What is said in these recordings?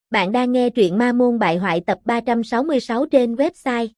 Bạn đang nghe truyện Ma Môn Bại Hoại tập 366 trên website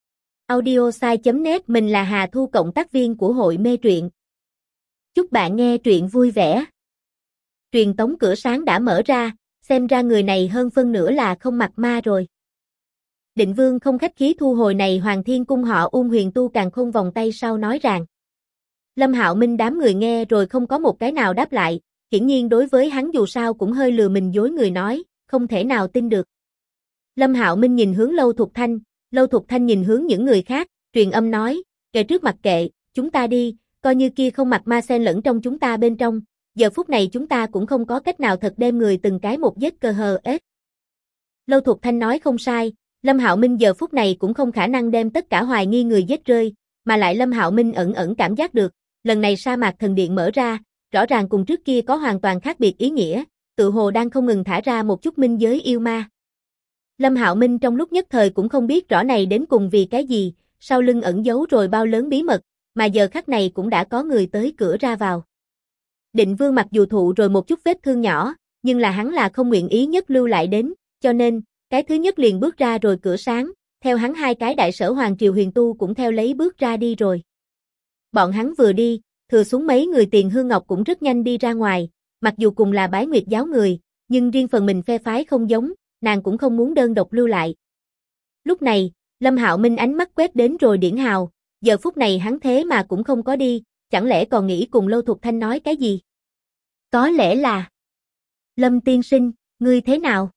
audiosai.net. Mình là Hà Thu, cộng tác viên của hội mê truyện. Chúc bạn nghe truyện vui vẻ. Truyền tống cửa sáng đã mở ra, xem ra người này hơn phân nửa là không mặt ma rồi. Định Vương không khách khí thu hồi này Hoàng Thiên Cung họ Huyền Tu Càn Khôn vòng tay sau nói rằng. Lâm Hạo Minh đám người nghe rồi không có một cái nào đáp lại, hiển nhiên đối với hắn dù sao cũng hơi lừa mình dối người nói, không thể nào tin được. Lâm Hạo Minh nhìn hướng Lâu Thục Thanh nhìn hướng những người khác, truyền âm nói, kệ trước mặc kệ, chúng ta đi, coi như kia không mặt ma xen lẫn trong chúng ta bên trong, giờ phút này chúng ta cũng không có cách nào thật đem người từng cái một giết cơ hờ ết. Lâu Thục Thanh nói không sai, Lâm Hạo Minh giờ phút này cũng không khả năng đem tất cả hoài nghi người giết rơi, mà lại Lâm Hạo Minh ẩn cảm giác được, lần này sa mạc thần điện mở ra, rõ ràng cùng trước kia có hoàn toàn khác biệt ý nghĩa, tự hồ đang không ngừng thả ra một chút minh giới yêu ma. Lâm Hạo Minh trong lúc nhất thời cũng không biết rõ này đến cùng vì cái gì, sau lưng ẩn giấu rồi bao lớn bí mật, mà giờ khắc này cũng đã có người tới cửa ra vào. Định Vương mặc dù thụ rồi một chút vết thương nhỏ, nhưng là hắn là không nguyện ý nhất lưu lại đến, cho nên, cái thứ nhất liền bước ra rồi cửa sáng, theo hắn hai cái đại sở Hoàng Triều Huyền Tu cũng theo lấy bước ra đi rồi. Bọn hắn vừa đi, thừa xuống mấy người Tiền Hương Ngọc cũng rất nhanh đi ra ngoài, mặc dù cùng là Bái Nguyệt giáo người, nhưng riêng phần mình phe phái không giống, nàng cũng không muốn đơn độc lưu lại. Lúc này, Lâm Hạo Minh ánh mắt quét đến rồi Điển Hào, giờ phút này hắn thế mà cũng không có đi, chẳng lẽ còn nghĩ cùng Lâu Thục Thanh nói cái gì? Có lẽ là Lâm tiên sinh, ngươi thế nào?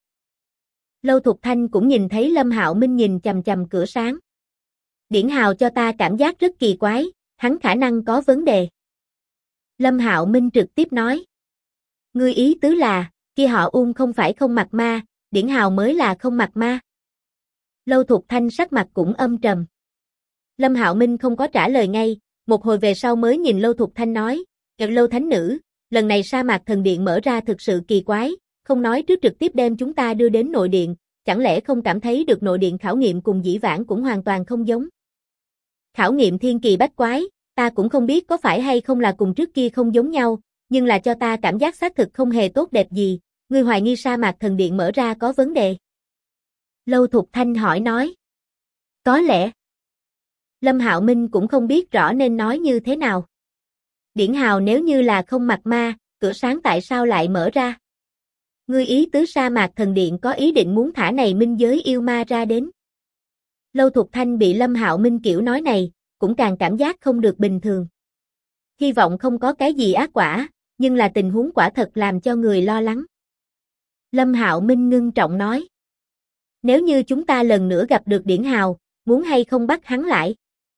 Lâu Thục Thanh cũng nhìn thấy Lâm Hạo Minh nhìn chằm chằm cửa sáng. Điển Hào cho ta cảm giác rất kỳ quái, hắn khả năng có vấn đề. Lâm Hạo Minh trực tiếp nói. Ngươi ý tứ là, kia họ không phải không mặt ma, Điển Hào mới là không mặt ma. Lâu Thục Thanh sắc mặt cũng âm trầm. Lâm Hạo Minh không có trả lời ngay, một hồi về sau mới nhìn Lâu Thục Thanh nói, Lâu thánh nữ, lần này sa mạc thần điện mở ra thực sự kỳ quái, không nói trước trực tiếp đem chúng ta đưa đến nội điện, chẳng lẽ không cảm thấy được nội điện khảo nghiệm cùng dĩ vãng cũng hoàn toàn không giống. Khảo nghiệm thiên kỳ bách quái, ta cũng không biết có phải hay không là cùng trước kia không giống nhau, nhưng là cho ta cảm giác xác thực không hề tốt đẹp gì, ngươi hoài nghi sa mạc thần điện mở ra có vấn đề. Lâu Thục Thanh hỏi nói. Có lẽ. Lâm Hạo Minh cũng không biết rõ nên nói như thế nào. Điển Hào nếu như là không mặt ma, cửa sáng tại sao lại mở ra? Ngươi ý tứ sa mạc thần điện có ý định muốn thả này minh giới yêu ma ra đến. Lâu Thục Thanh bị Lâm Hạo Minh kiểu nói này, cũng càng cảm giác không được bình thường. Hy vọng không có cái gì ác quả, nhưng là tình huống quả thật làm cho người lo lắng. Lâm Hạo Minh ngưng trọng nói. Nếu như chúng ta lần nữa gặp được Điển Hào, muốn hay không bắt hắn lại?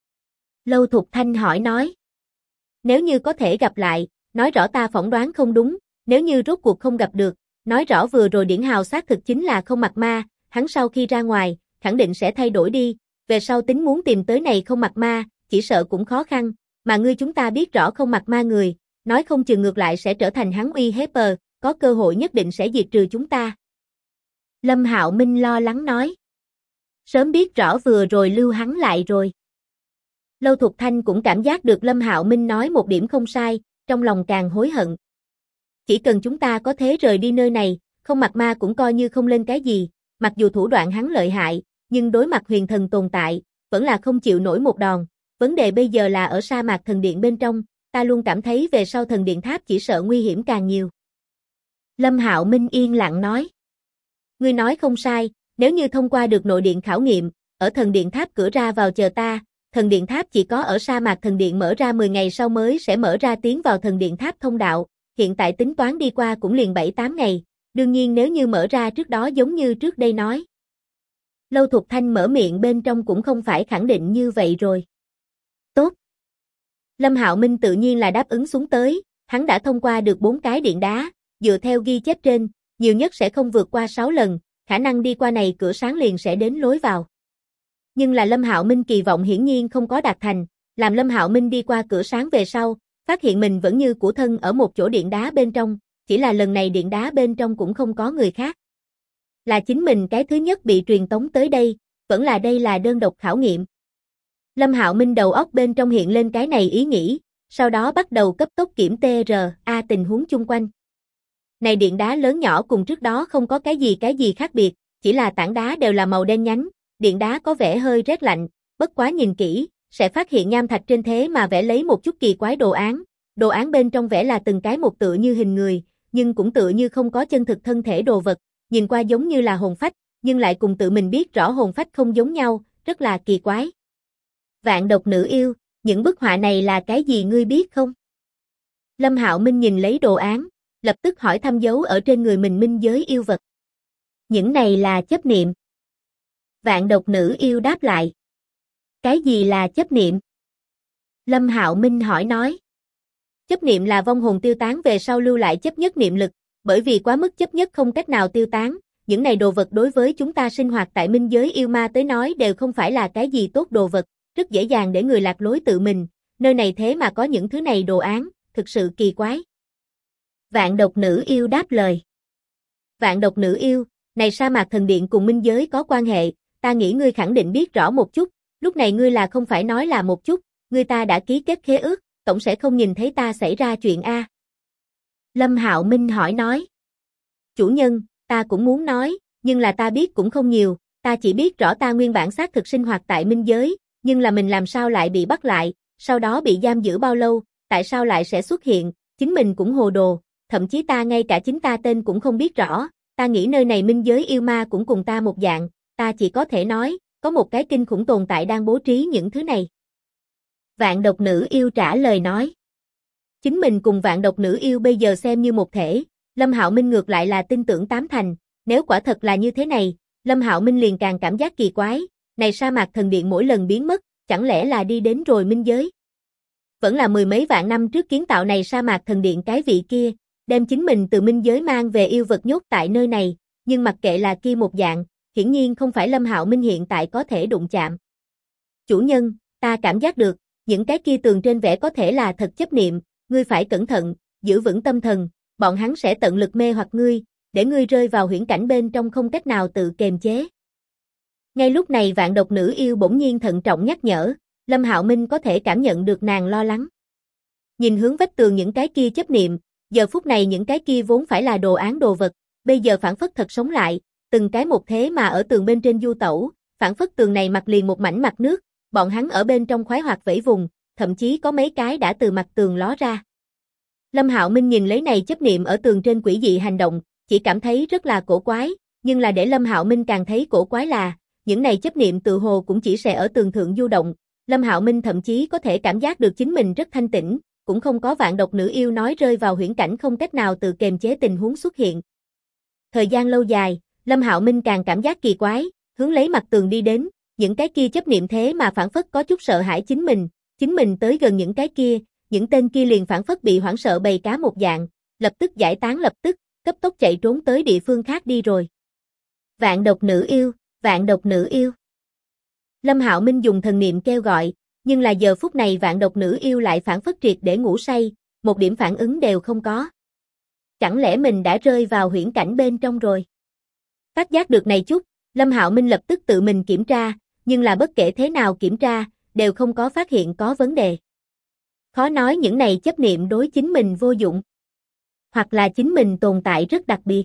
Lâu Thục Thanh hỏi nói. Nếu như có thể gặp lại, nói rõ ta phỏng đoán không đúng, nếu như rốt cuộc không gặp được, nói rõ vừa rồi Điển Hào xác thực chính là không mặt ma, hắn sau khi ra ngoài, khẳng định sẽ thay đổi đi, về sau tính muốn tìm tới này không mặt ma, chỉ sợ cũng khó khăn, mà ngươi chúng ta biết rõ không mặt ma người, nói không chừng ngược lại sẽ trở thành hắn uy hiếp, có cơ hội nhất định sẽ diệt trừ chúng ta. Lâm Hạo Minh lo lắng nói. Sớm biết rõ vừa rồi lưu hắn lại rồi. Lâu Thục Thanh cũng cảm giác được Lâm Hạo Minh nói một điểm không sai, trong lòng càng hối hận. Chỉ cần chúng ta có thể rời đi nơi này, không mặt ma cũng coi như không lên cái gì, mặc dù thủ đoạn hắn lợi hại, nhưng đối mặt huyền thần tồn tại, vẫn là không chịu nổi một đòn. Vấn đề bây giờ là ở sa mạc thần điện bên trong, ta luôn cảm thấy về sau thần điện tháp chỉ sợ nguy hiểm càng nhiều. Lâm Hạo Minh yên lặng nói. Ngươi nói không sai, nếu như thông qua được nội điện khảo nghiệm, ở thần điện tháp cửa ra vào chờ ta, thần điện tháp chỉ có ở sa mạc thần điện mở ra 10 ngày sau mới sẽ mở ra tiến vào thần điện tháp thông đạo, hiện tại tính toán đi qua cũng liền 7-8 ngày, đương nhiên nếu như mở ra trước đó giống như trước đây nói. Lâu Thục Thanh mở miệng bên trong cũng không phải khẳng định như vậy rồi. Tốt. Lâm Hạo Minh tự nhiên là đáp ứng xuống tới, hắn đã thông qua được 4 cái điện đá, dựa theo ghi chép trên, nhiều nhất sẽ không vượt qua 6 lần, khả năng đi qua này cửa sáng liền sẽ đến lối vào. Nhưng là Lâm Hạo Minh kỳ vọng hiển nhiên không có đạt thành, làm Lâm Hạo Minh đi qua cửa sáng về sau, phát hiện mình vẫn như cũ thân ở một chỗ điện đá bên trong, chỉ là lần này điện đá bên trong cũng không có người khác. Là chính mình cái thứ nhất bị truyền tống tới đây, vẫn là đây là đơn độc khảo nghiệm. Lâm Hạo Minh đầu óc bên trong hiện lên cái này ý nghĩ, sau đó bắt đầu cấp tốc kiểm TRA tình huống chung quanh. Này điện đá lớn nhỏ cùng trước đó không có cái gì khác biệt, chỉ là tảng đá đều là màu đen nhánh, điện đá có vẻ hơi rét lạnh, bất quá nhìn kỹ, sẽ phát hiện nham thạch trên thế mà vẽ lấy một chút kỳ quái đồ án bên trong vẽ là từng cái một tựa như hình người, nhưng cũng tựa như không có chân thực thân thể đồ vật, nhìn qua giống như là hồn phách, nhưng lại cùng tự mình biết rõ hồn phách không giống nhau, rất là kỳ quái. Vạn độc nữ yêu, những bức họa này là cái gì ngươi biết không? Lâm Hạo Minh nhìn lấy đồ án, lập tức hỏi thăm dấu ở trên người mình minh giới yêu vật. Những này là chấp niệm. Vạn độc nữ yêu đáp lại. Cái gì là chấp niệm? Lâm Hạo Minh hỏi nói. Chấp niệm là vong hồn tiêu tán về sau lưu lại chấp nhất niệm lực, bởi vì quá mức chấp nhất không cách nào tiêu tán, những này đồ vật đối với chúng ta sinh hoạt tại minh giới yêu ma tới nói đều không phải là cái gì tốt đồ vật, rất dễ dàng để người lạc lối tự mình, nơi này thế mà có những thứ này đồ án, thực sự kỳ quái. Vạn độc nữ yêu đáp lời. Vạn độc nữ yêu, này sa mạc thần điện cùng minh giới có quan hệ, ta nghĩ ngươi khẳng định biết rõ một chút, lúc này ngươi là không phải nói là một chút, ngươi ta đã ký kết khế ước, tổng sẽ không nhìn thấy ta xảy ra chuyện a. Lâm Hạo Minh hỏi nói. Chủ nhân, ta cũng muốn nói, nhưng là ta biết cũng không nhiều, ta chỉ biết rõ ta nguyên bản xác thực sinh hoạt tại minh giới, nhưng là mình làm sao lại bị bắt lại, sau đó bị giam giữ bao lâu, tại sao lại sẽ xuất hiện, chính mình cũng hồ đồ, thậm chí ta ngay cả chính ta tên cũng không biết rõ, ta nghĩ nơi này minh giới yêu ma cũng cùng ta một dạng, ta chỉ có thể nói, có một cái kinh khủng tồn tại đang bố trí những thứ này. Vạn độc nữ yêu trả lời nói. Chính mình cùng vạn độc nữ yêu bây giờ xem như một thể, Lâm Hạo Minh ngược lại là tin tưởng tám thành, nếu quả thật là như thế này, Lâm Hạo Minh liền càng cảm giác kỳ quái, này sa mạc thần điện mỗi lần biến mất, chẳng lẽ là đi đến rồi minh giới? Vẫn là mười mấy vạn năm trước kiến tạo này sa mạc thần điện cái vị kia, đem chính mình từ minh giới mang về yêu vật nhốt tại nơi này, nhưng mặc kệ là kia một dạng, hiển nhiên không phải Lâm Hạo Minh hiện tại có thể đụng chạm. Chủ nhân, ta cảm giác được, những cái kia tường trên vẽ có thể là thật chấp niệm, ngươi phải cẩn thận, giữ vững tâm thần, bọn hắn sẽ tận lực mê hoặc ngươi, để ngươi rơi vào huyễn cảnh bên trong không cách nào tự kiềm chế. Ngay lúc này vạn độc nữ yêu bỗng nhiên thận trọng nhắc nhở, Lâm Hạo Minh có thể cảm nhận được nàng lo lắng. Nhìn hướng vách tường những cái kia chấp niệm, giờ phút này những cái kia vốn phải là đồ án đồ vật, bây giờ phản phất thật sống lại, từng cái một thế mà ở tường bên trên du tẩu, phản phất tường này mặt liền một mảnh mặt nước, bọn hắn ở bên trong khoái hoạt vẫy vùng, thậm chí có mấy cái đã từ mặt tường ló ra. Lâm Hạo Minh nhìn lấy này chấp niệm ở tường trên quỷ dị hành động, chỉ cảm thấy rất là cổ quái, nhưng là để Lâm Hạo Minh càng thấy cổ quái là, những này chấp niệm tự hồ cũng chỉ sẽ ở tường thượng du động, Lâm Hạo Minh thậm chí có thể cảm giác được chính mình rất thanh tĩnh, cũng không có vạn độc nữ yêu nói rơi vào huyễn cảnh không cách nào tự kiềm chế tình huống xuất hiện. Thời gian lâu dài, Lâm Hạo Minh càng cảm giác kỳ quái, hướng lấy mặt tường đi đến, những cái kia chấp niệm thế mà phản phất có chút sợ hãi chính mình tới gần những cái kia, những tên kia liền phản phất bị hoảng sợ bầy cá một dạng, lập tức giải tán lập tức, cấp tốc chạy trốn tới địa phương khác đi rồi. Vạn độc nữ yêu, vạn độc nữ yêu. Lâm Hạo Minh dùng thần niệm kêu gọi, nhưng là giờ phút này vạn độc nữ yêu lại phản phất triệt để ngủ say, một điểm phản ứng đều không có. Chẳng lẽ mình đã rơi vào huyễn cảnh bên trong rồi? Phát giác được này chút, Lâm Hạo Minh lập tức tự mình kiểm tra, nhưng là bất kể thế nào kiểm tra, đều không có phát hiện có vấn đề. Khó nói những này chấp niệm đối chính mình vô dụng, hoặc là chính mình tồn tại rất đặc biệt.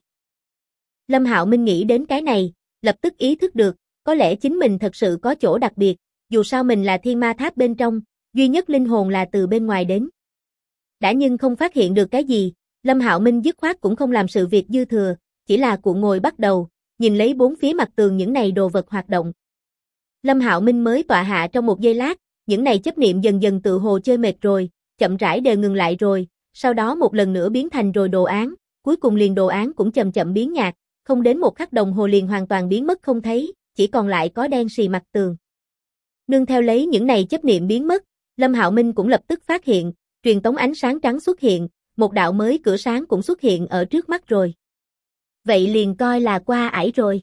Lâm Hạo Minh nghĩ đến cái này, lập tức ý thức được, có lẽ chính mình thật sự có chỗ đặc biệt, dù sao mình là thiên ma tháp bên trong, duy nhất linh hồn là từ bên ngoài đến. Đã nhưng không phát hiện được cái gì, Lâm Hạo Minh dứt khoát cũng không làm sự việc dư thừa, chỉ là cuộn ngồi bắt đầu, nhìn lấy bốn phía mặt tường những này đồ vật hoạt động. Lâm Hạo Minh mới tọa hạ trong một giây lát, những này chấp niệm dần dần tự hồ chơi mệt rồi, chậm rãi đều ngừng lại rồi, sau đó một lần nữa biến thành rồi đồ án, cuối cùng liền đồ án cũng chậm chậm biến nhạt, không đến một khắc đồng hồ liền hoàn toàn biến mất không thấy, chỉ còn lại có đen xì mặt tường. Nương theo lấy những này chấp niệm biến mất, Lâm Hạo Minh cũng lập tức phát hiện, truyền tống ánh sáng trắng xuất hiện, một đạo mới cửa sáng cũng xuất hiện ở trước mắt rồi. Vậy liền coi là qua ải rồi.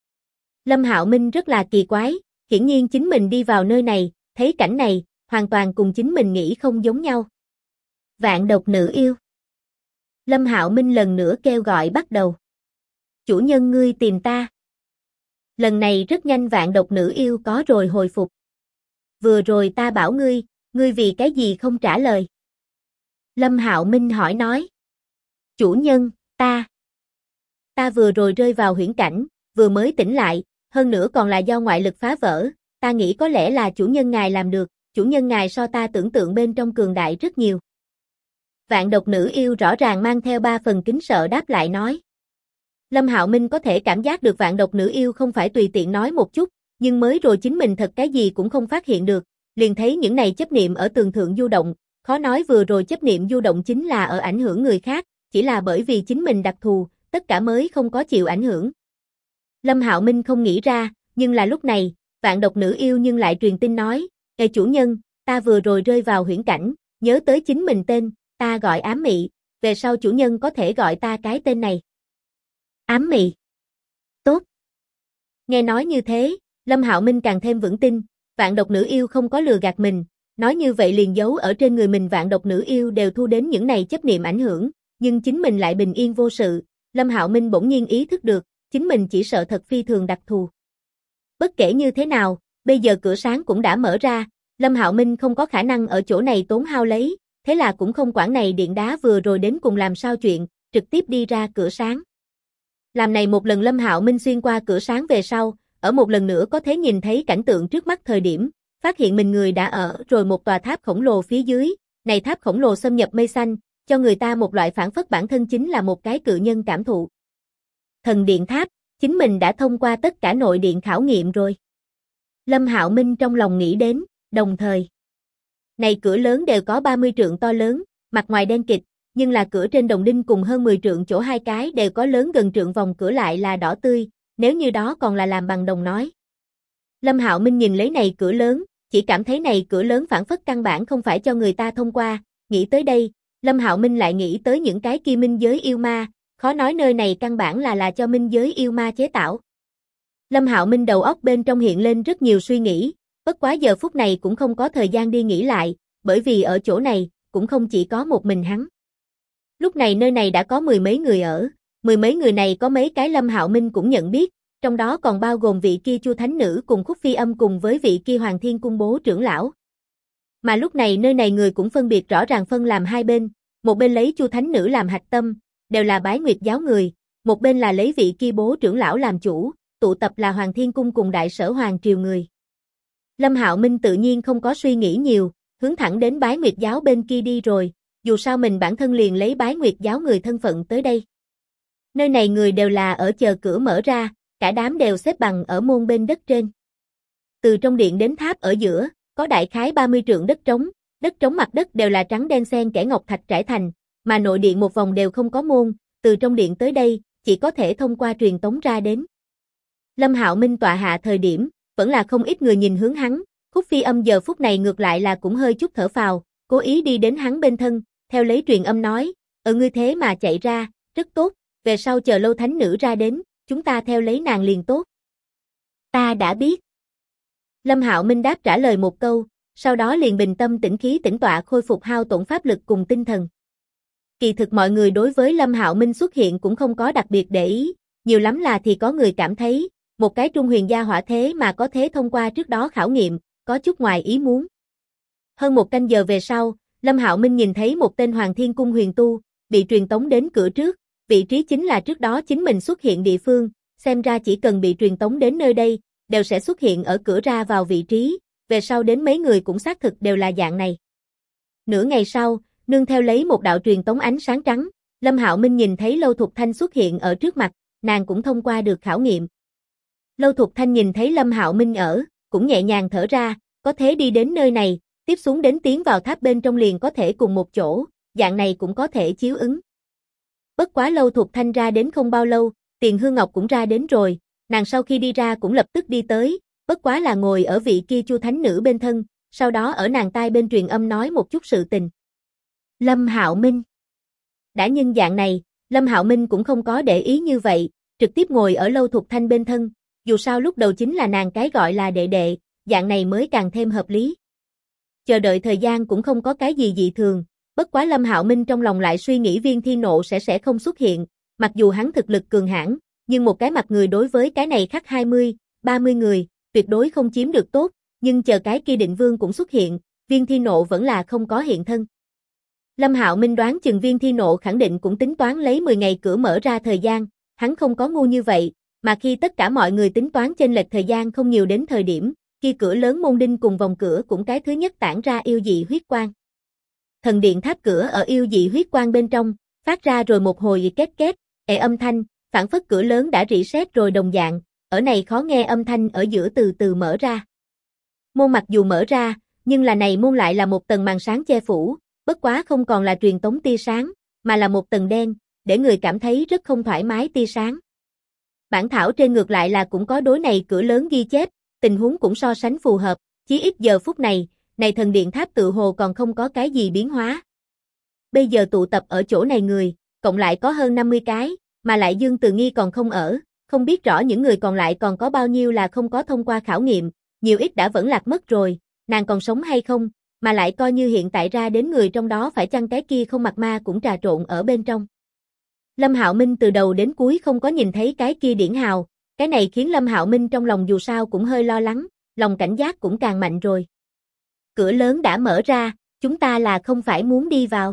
Lâm Hạo Minh rất là kỳ quái, hiển nhiên chính mình đi vào nơi này, thấy cảnh này, hoàn toàn cùng chính mình nghĩ không giống nhau. Vạn độc nữ yêu. Lâm Hạo Minh lần nữa kêu gọi bắt đầu. Chủ nhân ngươi tìm ta. Lần này rất nhanh vạn độc nữ yêu có rồi hồi phục. Vừa rồi ta bảo ngươi vì cái gì không trả lời? Lâm Hạo Minh hỏi nói. Chủ nhân, Ta vừa rồi rơi vào huyễn cảnh, vừa mới tỉnh lại, hơn nữa còn là do ngoại lực phá vỡ, ta nghĩ có lẽ là chủ nhân ngài làm được, chủ nhân ngài so ta tưởng tượng bên trong cường đại rất nhiều. Vạn độc nữ yêu rõ ràng mang theo 3 phần kính sợ đáp lại nói. Lâm Hạo Minh có thể cảm giác được vạn độc nữ yêu không phải tùy tiện nói một chút, nhưng mới rồi chính mình thật cái gì cũng không phát hiện được, liền thấy những này chấp niệm ở tường thượng du động, khó nói vừa rồi chấp niệm du động chính là ở ảnh hưởng người khác, chỉ là bởi vì chính mình đặc thù, tất cả mới không có chịu ảnh hưởng. Lâm Hạo Minh không nghĩ ra, nhưng là lúc này, vạn độc nữ yêu nhưng lại truyền tin nói, "Ê chủ nhân, ta vừa rồi rơi vào huyễn cảnh, nhớ tới chính mình tên, ta gọi Ám Mị, về sau chủ nhân có thể gọi ta cái tên này." Ám Mị. Tốt. Nghe nói như thế, Lâm Hạo Minh càng thêm vững tin, vạn độc nữ yêu không có lừa gạt mình, nói như vậy liền giấu ở trên người mình vạn độc nữ yêu đều thu đến những này chấp niệm ảnh hưởng, nhưng chính mình lại bình yên vô sự. Lâm Hạo Minh bỗng nhiên ý thức được, chính mình chỉ sợ thật phi thường đặc thù. Bất kể như thế nào, bây giờ cửa sáng cũng đã mở ra, Lâm Hạo Minh không có khả năng ở chỗ này tốn hao lấy, thế là cũng không quản này điện đá vừa rồi đến cùng làm sao chuyện, trực tiếp đi ra cửa sáng. Làm này một lần Lâm Hạo Minh xuyên qua cửa sáng về sau, ở một lần nữa có thể nhìn thấy cảnh tượng trước mắt thời điểm, phát hiện mình người đã ở rồi một tòa tháp khổng lồ phía dưới, này tháp khổng lồ xâm nhập mây xanh, cho người ta một loại phản phất bản thân chính là một cái cự nhân cảm thụ. Thần điện tháp, chính mình đã thông qua tất cả nội điện khảo nghiệm rồi. Lâm Hạo Minh trong lòng nghĩ đến, đồng thời. Này cửa lớn đều có 30 trượng to lớn, mặt ngoài đen kịt, nhưng là cửa trên đồng đinh cùng hơn 10 trượng chỗ hai cái đều có lớn gần trượng vòng cửa lại là đỏ tươi, nếu như đó còn là làm bằng đồng nói. Lâm Hạo Minh nhìn lấy này cửa lớn, chỉ cảm thấy này cửa lớn phản phất căn bản không phải cho người ta thông qua, nghĩ tới đây, Lâm Hạo Minh lại nghĩ tới những cái kia minh giới yêu ma, khó nói nơi này căn bản là cho minh giới yêu ma chế tạo. Lâm Hạo Minh đầu óc bên trong hiện lên rất nhiều suy nghĩ, bất quá giờ phút này cũng không có thời gian đi nghĩ lại, bởi vì ở chỗ này, cũng không chỉ có một mình hắn. Lúc này nơi này đã có 10 mấy người ở, 10 mấy người này có mấy cái Lâm Hạo Minh cũng nhận biết, trong đó còn bao gồm vị kia Chu Thánh Nữ cùng Khúc Phi Âm cùng với vị kia Hoàng Thiên Cung bố trưởng lão. Mà lúc này nơi này người cũng phân biệt rõ ràng phân làm hai bên, một bên lấy Chu Thánh Nữ làm hạch tâm, đều là Bái Nguyệt giáo người, một bên là lấy vị kia bố trưởng lão làm chủ, tụ tập là Hoàng Thiên Cung cùng Đại Sở Hoàng triều người. Lâm Hạo Minh tự nhiên không có suy nghĩ nhiều, hướng thẳng đến Bái Nguyệt giáo bên kia đi rồi, dù sao mình bản thân liền lấy Bái Nguyệt giáo người thân phận tới đây. Nơi này người đều là ở chờ cửa mở ra, cả đám đều xếp bằng ở môn bên đất trên. Từ trong điện đến tháp ở giữa, có đại khái 30 trượng đất trống mặt đất đều là trắng đen xen kẽ ngọc thạch trải thành, mà nội điện một vòng đều không có môn, từ trong điện tới đây, chỉ có thể thông qua truyền tống ra đến. Lâm Hạo Minh tọa hạ thời điểm, vẫn là không ít người nhìn hướng hắn, Khúc Phi Âm giờ phút này ngược lại là cũng hơi chút thở phào, cố ý đi đến hắn bên thân, theo lấy truyền âm nói, ngươi thế mà chạy ra, rất tốt, về sau chờ Lâu Thánh Nữ ra đến, chúng ta theo lấy nàng liền tốt. Ta đã biết. Lâm Hạo Minh đáp trả lời một câu, sau đó liền bình tâm tĩnh khí tĩnh tọa khôi phục hao tổn pháp lực cùng tinh thần. Kỳ thực mọi người đối với Lâm Hạo Minh xuất hiện cũng không có đặc biệt để ý, nhiều lắm là thì có người cảm thấy, một cái trung huyền gia hỏa thế mà có thế thông qua trước đó khảo nghiệm, có chút ngoài ý muốn. Hơn một canh giờ về sau, Lâm Hạo Minh nhìn thấy một tên Hoàng Thiên Cung huyền tu, bị truyền tống đến cửa trước, vị trí chính là trước đó chính mình xuất hiện địa phương, xem ra chỉ cần bị truyền tống đến nơi đây, đều sẽ xuất hiện ở cửa ra vào vị trí, về sau đến mấy người cũng xác thực đều là dạng này. Nửa ngày sau, nương theo lấy một đạo truyền tống ánh sáng trắng, Lâm Hạo Minh nhìn thấy Lâu Thục Thanh xuất hiện ở trước mặt, nàng cũng thông qua được khảo nghiệm. Lâu Thục Thanh nhìn thấy Lâm Hạo Minh ở, cũng nhẹ nhàng thở ra, có thế đi đến nơi này, tiếp xuống đến tiến vào tháp bên trong liền có thể cùng một chỗ, dạng này cũng có thể chiếu ứng. Bất quá Lâu Thục Thanh ra đến không bao lâu, Tiền Hương Ngọc cũng ra đến rồi, nàng sau khi đi ra cũng lập tức đi tới, bất quá là ngồi ở vị kia Chu Thánh Nữ bên thân, sau đó ở nàng tai bên truyền âm nói một chút sự tình. Lâm Hạo Minh. Đã nhân dạng này, Lâm Hạo Minh cũng không có để ý như vậy, trực tiếp ngồi ở Lâu Thục Thanh bên thân, dù sao lúc đầu chính là nàng cái gọi là đệ đệ, dạng này mới càng thêm hợp lý. Chờ đợi thời gian cũng không có cái gì dị thường, bất quá Lâm Hạo Minh trong lòng lại suy nghĩ Viên Thiên Nộ sẽ không xuất hiện, mặc dù hắn thực lực cường hãn, nhưng một cái mặt người đối với cái này khắc 20, 30 người, tuyệt đối không chiếm được tốt, nhưng chờ cái kia Định Vương cũng xuất hiện, Viên Thiên Nộ vẫn là không có hiện thân. Lâm Hạo Minh đoán chừng Viên Thi Nộ khẳng định cũng tính toán lấy 10 ngày cửa mở ra thời gian, hắn không có ngu như vậy, mà khi tất cả mọi người tính toán chênh lệch thời gian không nhiều đến thời điểm, khi cửa lớn môn đinh cùng vòng cửa cũng cái thứ nhất tản ra yêu dị huyết quang. Thần điện tháp cửa ở yêu dị huyết quang bên trong, phát ra rồi một hồi két két, âm thanh, phản phất cửa lớn đã rỉ sét rồi đồng dạng, ở này khó nghe âm thanh ở giữa từ từ mở ra. Môn mặc dù mở ra, nhưng là này môn lại là một tầng màn sáng che phủ, bất quá không còn là truyền tống tia sáng, mà là một tầng đen, để người cảm thấy rất không thoải mái tia sáng. Bản thảo trên ngược lại là cũng có đối này cửa lớn ghi chép, tình huống cũng so sánh phù hợp, chí ít giờ phút này, thần điện tháp tự hồ còn không có cái gì biến hóa. Bây giờ tụ tập ở chỗ này người, cộng lại có hơn 50 cái, mà lại Dương Từ Nghi còn không ở, không biết rõ những người còn lại còn có bao nhiêu là không có thông qua khảo nghiệm, nhiều ít đã vẫn lạc mất rồi, nàng còn sống hay không, mà lại coi như hiện tại ra đến người trong đó phải chăng cái kia không mặc ma cũng trà trộn ở bên trong. Lâm Hạo Minh từ đầu đến cuối không có nhìn thấy cái kia điển hào, cái này khiến Lâm Hạo Minh trong lòng dù sao cũng hơi lo lắng, lòng cảnh giác cũng càng mạnh rồi. Cửa lớn đã mở ra, chúng ta là không phải muốn đi vào.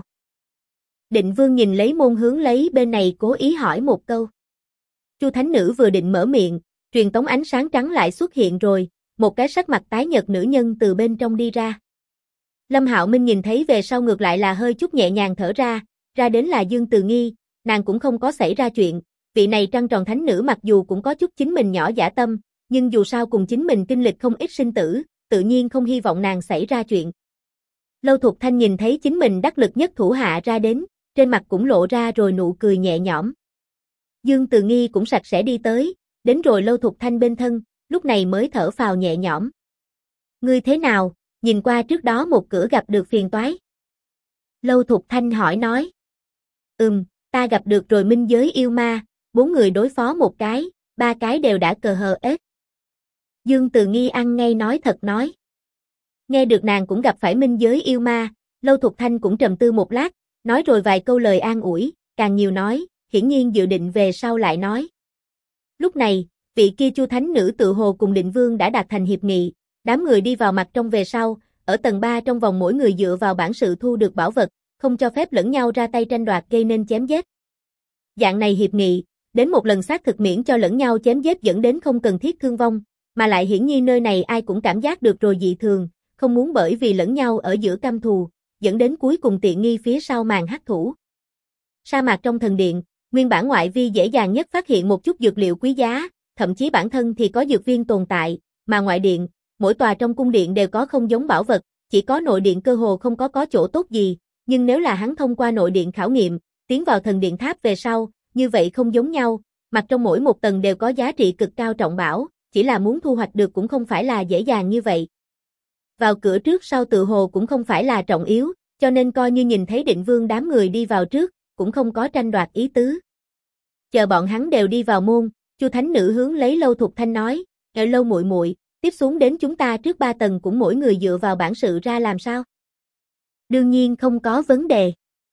Định Vương nhìn lấy môn hướng lấy bên này cố ý hỏi một câu. Chu Thánh Nữ vừa định mở miệng, truyền tống ánh sáng trắng lại xuất hiện rồi, một cái sắc mặt tái nhợt nữ nhân từ bên trong đi ra. Lâm Hạo Minh nhìn thấy về sau ngược lại là hơi chút nhẹ nhàng thở ra đến là Dương Từ Nghi, nàng cũng không có xảy ra chuyện, vị này trăng tròn thánh nữ mặc dù cũng có chút chính mình nhỏ dã tâm, nhưng dù sao cùng chính mình kinh lịch không ít sinh tử, tự nhiên không hy vọng nàng xảy ra chuyện. Lâu Thục Thanh nhìn thấy chính mình đắc lực nhất thủ hạ ra đến, trên mặt cũng lộ ra rồi nụ cười nhẹ nhõm. Dương Từ Nghi cũng sạch sẽ đi tới, đến rồi Lâu Thục Thanh bên thân, lúc này mới thở phào nhẹ nhõm. Ngươi thế nào, nhìn qua trước đó một cửa gặp được phiền toái. Lâu Thục Thanh hỏi nói. Ta gặp được rồi minh giới yêu ma, 4 người đối phó một cái, 3 cái đều đã cờ hờ ết. Dương Từ Nghi ăn ngay nói thật nói. Nghe được nàng cũng gặp phải minh giới yêu ma, Lâu Thục Thanh cũng trầm tư một lát, nói rồi vài câu lời an ủi, càng nhiều nói, hiển nhiên dự định về sau lại nói. Lúc này, vị kia Chu Thánh Nữ tự hồ cùng Định Vương đã đạt thành hiệp nghị, đám người đi vào mặt trong về sau, ở tầng 3 trong vòng mỗi người dựa vào bản sự thu được bảo vật, không cho phép lẫn nhau ra tay tranh đoạt gây nên chém giết. Dạng này hiệp nghị, đến một lần xác thực miễn cho lẫn nhau chém giết dẫn đến không cần thiết thương vong, mà lại hiển nhiên nơi này ai cũng cảm giác được rồi dị thường, không muốn bởi vì lẫn nhau ở giữa căm thù, dẫn đến cuối cùng tiện nghi phía sau màn hắc thủ. Sa mạc trong thần điện, nguyên bản ngoại vi dễ dàng nhất phát hiện một chút dược liệu quý giá, thậm chí bản thân thì có dược viên tồn tại, mà ngoại điện, mỗi tòa trong cung điện đều có không giống bảo vật, chỉ có nội điện cơ hồ không có chỗ tốt gì, nhưng nếu là hắn thông qua nội điện khảo nghiệm, tiến vào thần điện tháp về sau, như vậy không giống nhau, mặt trong mỗi một tầng đều có giá trị cực cao trọng bảo, chỉ là muốn thu hoạch được cũng không phải là dễ dàng như vậy. Vào cửa trước sau tự hồ cũng không phải là trọng yếu, cho nên coi như nhìn thấy Định Vương đám người đi vào trước, cũng không có tranh đoạt ý tứ. Chờ bọn hắn đều đi vào môn, Chu Thánh Nữ hướng lấy Lâu Thục Thanh nói, Lâu muội muội, tiếp xuống đến chúng ta trước 3 tầng cũng mỗi người dựa vào bản sự ra làm sao? Đương nhiên không có vấn đề.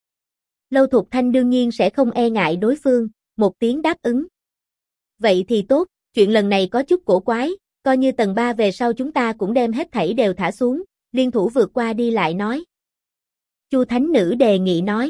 Lâu Thục Thanh đương nhiên sẽ không e ngại đối phương, một tiếng đáp ứng. Vậy thì tốt, chuyện lần này có chút cổ quái, coi như tầng 3 về sau chúng ta cũng đem hết thảy đều thả xuống, liên thủ vượt qua đi lại nói. Chu Thánh Nữ đề nghị nói.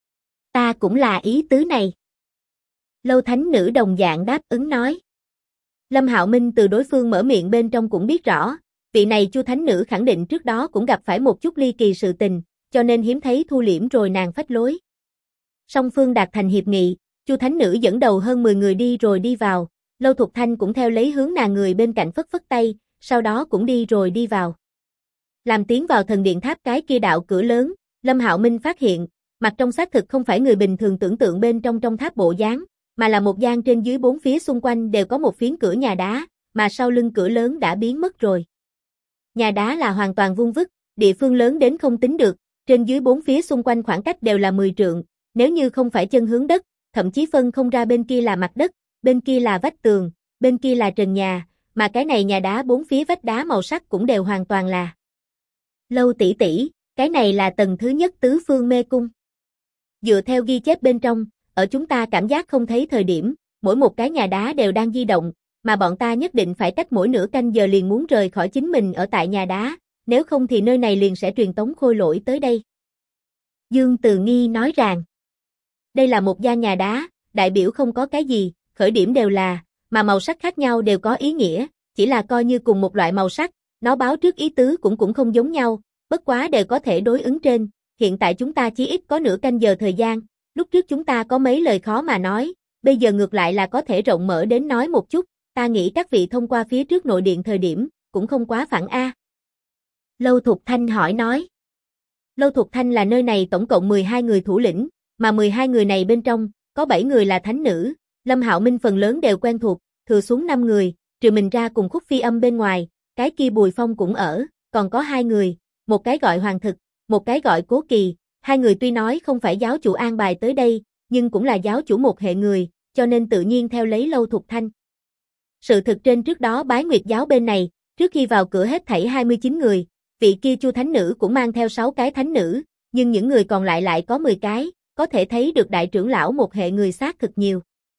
Ta cũng là ý tứ này. Lâu Thánh Nữ đồng dạng đáp ứng nói. Lâm Hạo Minh từ đối phương mở miệng bên trong cũng biết rõ, vị này Chu Thánh Nữ khẳng định trước đó cũng gặp phải một chút ly kỳ sự tình, cho nên hiếm thấy thu liễm rồi nàng phách lối. Song phương đạt thành hiệp nghị, Chu Thánh Nữ dẫn đầu hơn 10 người đi rồi đi vào, Lâu Thục Thanh cũng theo lấy hướng nàng người bên cạnh phất phất tay, sau đó cũng đi rồi đi vào. Làm tiến vào thần điện tháp cái kia đạo cửa lớn, Lâm Hạo Minh phát hiện, mặt trong xác thực không phải người bình thường tưởng tượng bên trong tháp bộ dáng, mà là một gian trên dưới 4 phía xung quanh đều có một phiến cửa nhà đá, mà sau lưng cửa lớn đã biến mất rồi. Nhà đá là hoàn toàn vuông vức, địa phương lớn đến không tính được, trên dưới 4 phía xung quanh khoảng cách đều là 10 trượng, nếu như không phải chân hướng đất, thậm chí phân không ra bên kia là mặt đất, bên kia là vách tường, bên kia là trần nhà, mà cái này nhà đá 4 phía vách đá màu sắc cũng đều hoàn toàn là. Lâu tỷ tỷ, cái này là tầng thứ nhất tứ phương mê cung. Dựa theo ghi chép bên trong, ở chúng ta cảm giác không thấy thời điểm, mỗi một cái nhà đá đều đang di động, mà bọn ta nhất định phải cách mỗi nửa canh giờ liền muốn rời khỏi chính mình ở tại nhà đá, nếu không thì nơi này liền sẽ truyền tống khôi lỗi tới đây. Dương Từ Nghi nói rằng, đây là một gian nhà đá, đại biểu không có cái gì, khởi điểm đều là, mà màu sắc khác nhau đều có ý nghĩa, chỉ là coi như cùng một loại màu sắc, nó báo trước ý tứ cũng không giống nhau, bất quá đều có thể đối ứng trên, hiện tại chúng ta chỉ ít có nửa canh giờ thời gian, lúc trước chúng ta có mấy lời khó mà nói, bây giờ ngược lại là có thể rộng mở đến nói một chút, ta nghĩ các vị thông qua phía trước nội điện thời điểm, cũng không quá phản a. Lâu Thục Thanh hỏi nói. Lâu Thục Thanh là nơi này tổng cộng 12 người thủ lĩnh, mà 12 người này bên trong, có 7 người là thánh nữ, Lâm Hạo Minh phần lớn đều quen thuộc, thừa xuống 5 người, trừ mình ra cùng Khúc Phi Âm bên ngoài, cái kia Bùi Phong cũng ở, còn có 2 người, một cái gọi Hoàng Thực, một cái gọi Cố Kỳ, 2 người tuy nói không phải giáo chủ an bài tới đây, nhưng cũng là giáo chủ một hệ người, cho nên tự nhiên theo lấy Lâu Thục Thanh. Sự thực trên trước đó Bái Nguyệt giáo bên này, trước khi vào cửa hết thảy 29 người, vị kia Chu thánh nữ cũng mang theo 6 cái thánh nữ, nhưng những người còn lại có 10 cái, có thể thấy được đại trưởng lão một hệ người xác thực nhiều.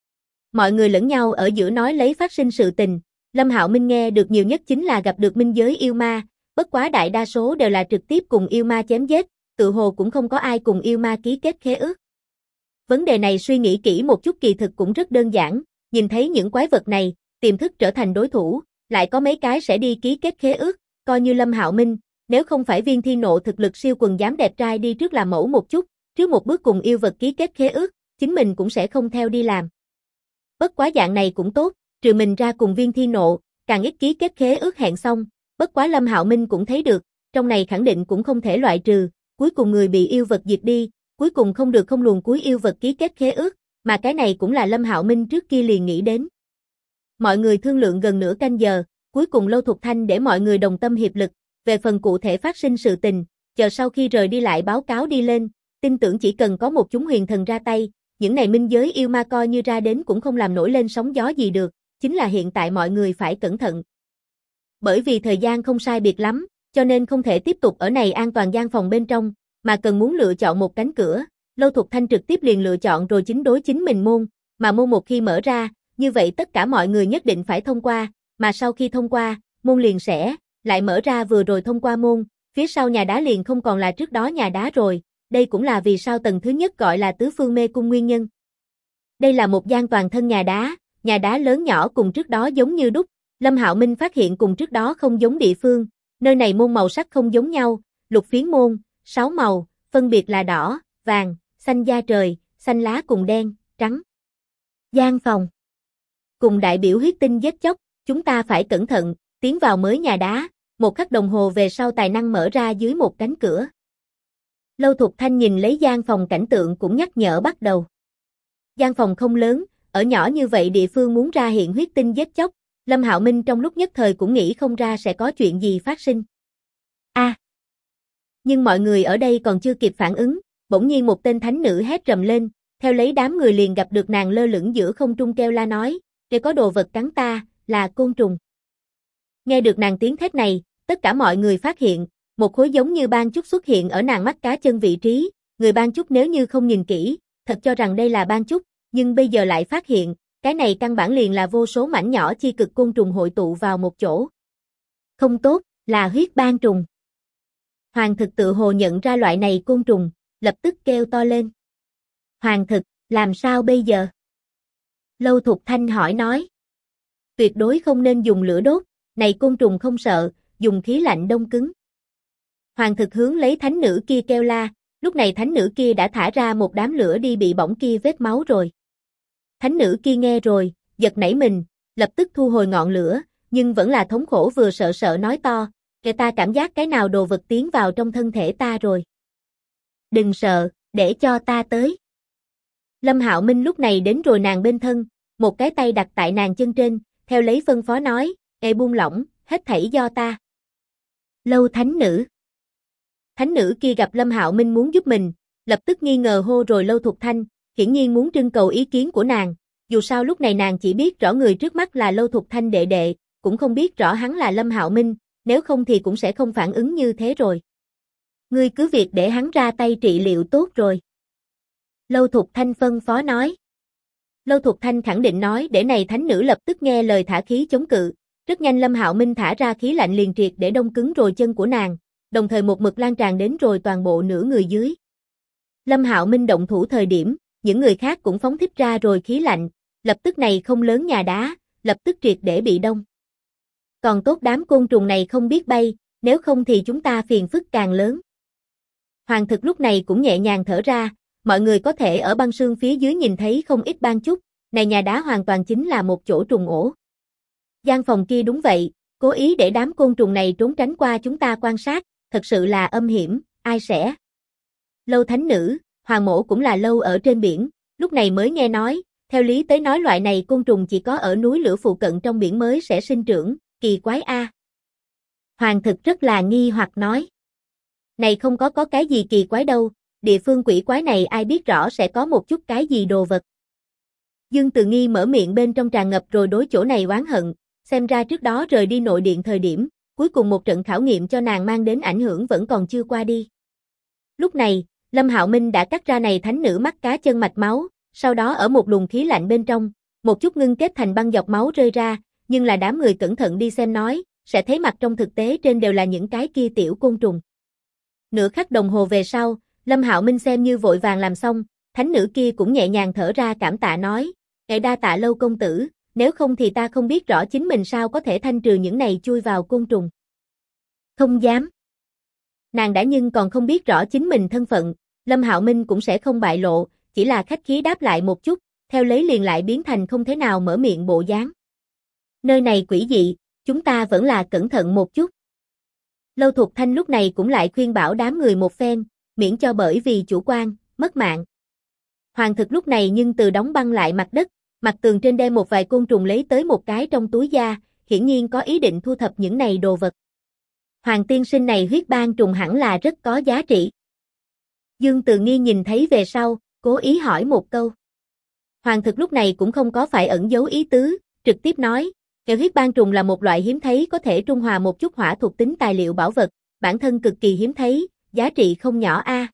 Mọi người lẫn nhau ở giữa nói lấy phát sinh sự tình, Lâm Hạo Minh nghe được nhiều nhất chính là gặp được minh giới yêu ma, bất quá đại đa số đều là trực tiếp cùng yêu ma chém giết, tự hồ cũng không có ai cùng yêu ma ký kết khế ước. Vấn đề này suy nghĩ kỹ một chút kỳ thực cũng rất đơn giản, nhìn thấy những quái vật này, tiềm thức trở thành đối thủ, lại có mấy cái sẽ đi ký kết khế ước, coi như Lâm Hạo Minh, nếu không phải Viên Thi Nộ thực lực siêu quần dám đẹp trai đi trước làm mẫu một chút, trước một bước cùng yêu vật ký kết khế ước, chính mình cũng sẽ không theo đi làm. Bất quá dạng này cũng tốt, trừ mình ra cùng Viên Thi Nộ, càng ít ký kết khế ước hẹn xong, bất quá Lâm Hạo Minh cũng thấy được, trong này khẳng định cũng không thể loại trừ, cuối cùng người bị yêu vật diệt đi, cuối cùng không được không luồn cuối yêu vật ký kết khế ước, mà cái này cũng là Lâm Hạo Minh trước kia liền nghĩ đến. Mọi người thương lượng gần nửa canh giờ, cuối cùng Lâu Thục Thanh để mọi người đồng tâm hiệp lực, về phần cụ thể phát sinh sự tình, chờ sau khi rời đi lại báo cáo đi lên, tin tưởng chỉ cần có một chúng huyền thần ra tay, những này minh giới yêu ma coi như ra đến cũng không làm nổi lên sóng gió gì được, chính là hiện tại mọi người phải cẩn thận. Bởi vì thời gian không sai biệt lắm, cho nên không thể tiếp tục ở này an toàn gian phòng bên trong, mà cần muốn lựa chọn một cánh cửa, Lâu Thục Thanh trực tiếp liền lựa chọn rồi chính đối chính mình môn, mà môn một khi mở ra, như vậy tất cả mọi người nhất định phải thông qua, mà sau khi thông qua, môn liền sẽ lại mở ra vừa rồi thông qua môn, phía sau nhà đá liền không còn là trước đó nhà đá rồi, đây cũng là vì sao tầng thứ nhất gọi là tứ phương mê cung nguyên nhân. Đây là một gian toàn thân nhà đá lớn nhỏ cùng trước đó giống như đúc, Lâm Hạo Minh phát hiện cùng trước đó không giống địa phương, nơi này môn màu sắc không giống nhau, lục phiến môn, 6 màu, phân biệt là đỏ, vàng, xanh da trời, xanh lá cùng đen, trắng. Gian phòng cùng đại biểu huyết tinh giết chóc, chúng ta phải cẩn thận, tiến vào mới nhà đá, một khắc đồng hồ về sau tài năng mở ra dưới một cánh cửa. Lâu Thục Thanh nhìn lấy gian phòng cảnh tượng cũng nhắc nhở bắt đầu. Gian phòng không lớn, ở nhỏ như vậy địa phương muốn ra hiện huyết tinh giết chóc, Lâm Hạo Minh trong lúc nhất thời cũng nghĩ không ra sẽ có chuyện gì phát sinh. Nhưng mọi người ở đây còn chưa kịp phản ứng, bỗng nhiên một tên thánh nữ hét rầm lên, theo lấy đám người liền gặp được nàng lơ lửng giữa không trung kêu la nói, để có đồ vật cắn ta, là côn trùng. Nghe được nàng tiếng thét này, tất cả mọi người phát hiện, một khối giống như ban chúc xuất hiện ở nàng mắt cá chân vị trí, người ban chúc nếu như không nhìn kỹ, thật cho rằng đây là ban chúc, nhưng bây giờ lại phát hiện, cái này căn bản liền là vô số mảnh nhỏ chi cực côn trùng hội tụ vào một chỗ. Không tốt, là huyết ban trùng. Hoàng Thực tự hồ nhận ra loại này côn trùng, lập tức kêu to lên. Hoàng Thực, làm sao bây giờ? Lâu Thục Thanh hỏi nói. Tuyệt đối không nên dùng lửa đốt, này côn trùng không sợ, dùng khí lạnh đông cứng. Hoàng Thực hướng lấy thánh nữ kia kêu la, lúc này thánh nữ kia đã thả ra một đám lửa đi bị bỏng kia vết máu rồi. Thánh nữ kia nghe rồi, giật nảy mình, lập tức thu hồi ngọn lửa, nhưng vẫn là thống khổ vừa sợ sợ nói to, kìa ta cảm giác cái nào đồ vật tiến vào trong thân thể ta rồi. Đừng sợ, để cho ta tới. Lâm Hạo Minh lúc này đến rồi nàng bên thân, một cái tay đặt tại nàng chân trên, theo lấy phân phó nói, ê buông lỏng, hết thảy do ta. Lâu thánh nữ. Thánh nữ kia gặp Lâm Hạo Minh muốn giúp mình, lập tức nghi ngờ hô rồi Lâu Thục Thanh, hiển nhiên muốn trưng cầu ý kiến của nàng, dù sao lúc này nàng chỉ biết rõ người trước mắt là Lâu Thục Thanh đệ đệ, cũng không biết rõ hắn là Lâm Hạo Minh, nếu không thì cũng sẽ không phản ứng như thế rồi. Ngươi cứ việc để hắn ra tay trị liệu tốt rồi. Lâu Thục Thanh phân phó nói. Lâu Thục Thanh khẳng định nói để này thánh nữ lập tức nghe lời thả khí chống cự, rất nhanh Lâm Hạo Minh thả ra khí lạnh liền triệt để đông cứng rồi chân của nàng, đồng thời một mực lan tràn đến rồi toàn bộ nửa người dưới. Lâm Hạo Minh động thủ thời điểm, những người khác cũng phóng thích ra rồi khí lạnh, lập tức này không lớn nhà đá, lập tức triệt để bị đông. Còn tốt đám côn trùng này không biết bay, nếu không thì chúng ta phiền phức càng lớn. Hoàng Thực lúc này cũng nhẹ nhàng thở ra, mọi người có thể ở băng sương phía dưới nhìn thấy không ít ban chút, này nhà đá hoàn toàn chính là một chỗ trùng ổ. Gian phòng kia đúng vậy, cố ý để đám côn trùng này trốn tránh qua chúng ta quan sát, thật sự là âm hiểm, ai sẽ. Lâu thánh nữ, Hoàng mỗ cũng là lâu ở trên biển, lúc này mới nghe nói, theo lý tới nói loại này côn trùng chỉ có ở núi lửa phụ cận trong biển mới sẽ sinh trưởng, kỳ quái a. Hoàng Thực rất là nghi hoặc nói. Này không có cái gì kỳ quái đâu, địa phương quỷ quái này ai biết rõ sẽ có một chút cái gì đồ vật. Dương Từ Nghi mở miệng bên trong tràn ngập rồi đối chỗ này oán hận, xem ra trước đó rời đi nội điện thời điểm, cuối cùng một trận khảo nghiệm cho nàng mang đến ảnh hưởng vẫn còn chưa qua đi. Lúc này, Lâm Hạo Minh đã cắt ra này thánh nữ mắt cá chân mạch máu, sau đó ở một luồng khí lạnh bên trong, một chút ngưng kết thành băng dọc máu rơi ra, nhưng là đám người cẩn thận đi xem nói, sẽ thấy mặt trong thực tế trên đều là những cái kia tiểu côn trùng. Nửa khắc đồng hồ về sau, Lâm Hạo Minh xem như vội vàng làm xong, thánh nữ kia cũng nhẹ nhàng thở ra cảm tạ nói, "Ngài đa tạ Lâu công tử, nếu không thì ta không biết rõ chính mình sao có thể thanh trừ những này chui vào côn trùng." Không dám. Nàng đã nhưng còn không biết rõ chính mình thân phận, Lâm Hạo Minh cũng sẽ không bại lộ, chỉ là khách khí đáp lại một chút, theo lấy liền lại biến thành không thế nào mở miệng bộ dáng. Nơi này quỷ dị, chúng ta vẫn là cẩn thận một chút. Lâu Thục Thanh lúc này cũng lại khuyên bảo đám người một phen, miễn cho bởi vì chủ quan, mất mạng. Hoàng Thực lúc này nhưng từ đóng băng lại mặt đất, mặt tường trên đem một vài côn trùng lấy tới một cái trong túi da, hiển nhiên có ý định thu thập những này đồ vật. Hoàng tiên sinh này huyết ban trùng hẳn là rất có giá trị. Dương Từ Nghi nhìn thấy về sau, cố ý hỏi một câu. Hoàng Thực lúc này cũng không có phải ẩn giấu ý tứ, trực tiếp nói, kẹo huyết ban trùng là một loại hiếm thấy có thể trung hòa một chút hỏa thuộc tính tài liệu bảo vật, bản thân cực kỳ hiếm thấy, giá trị không nhỏ a.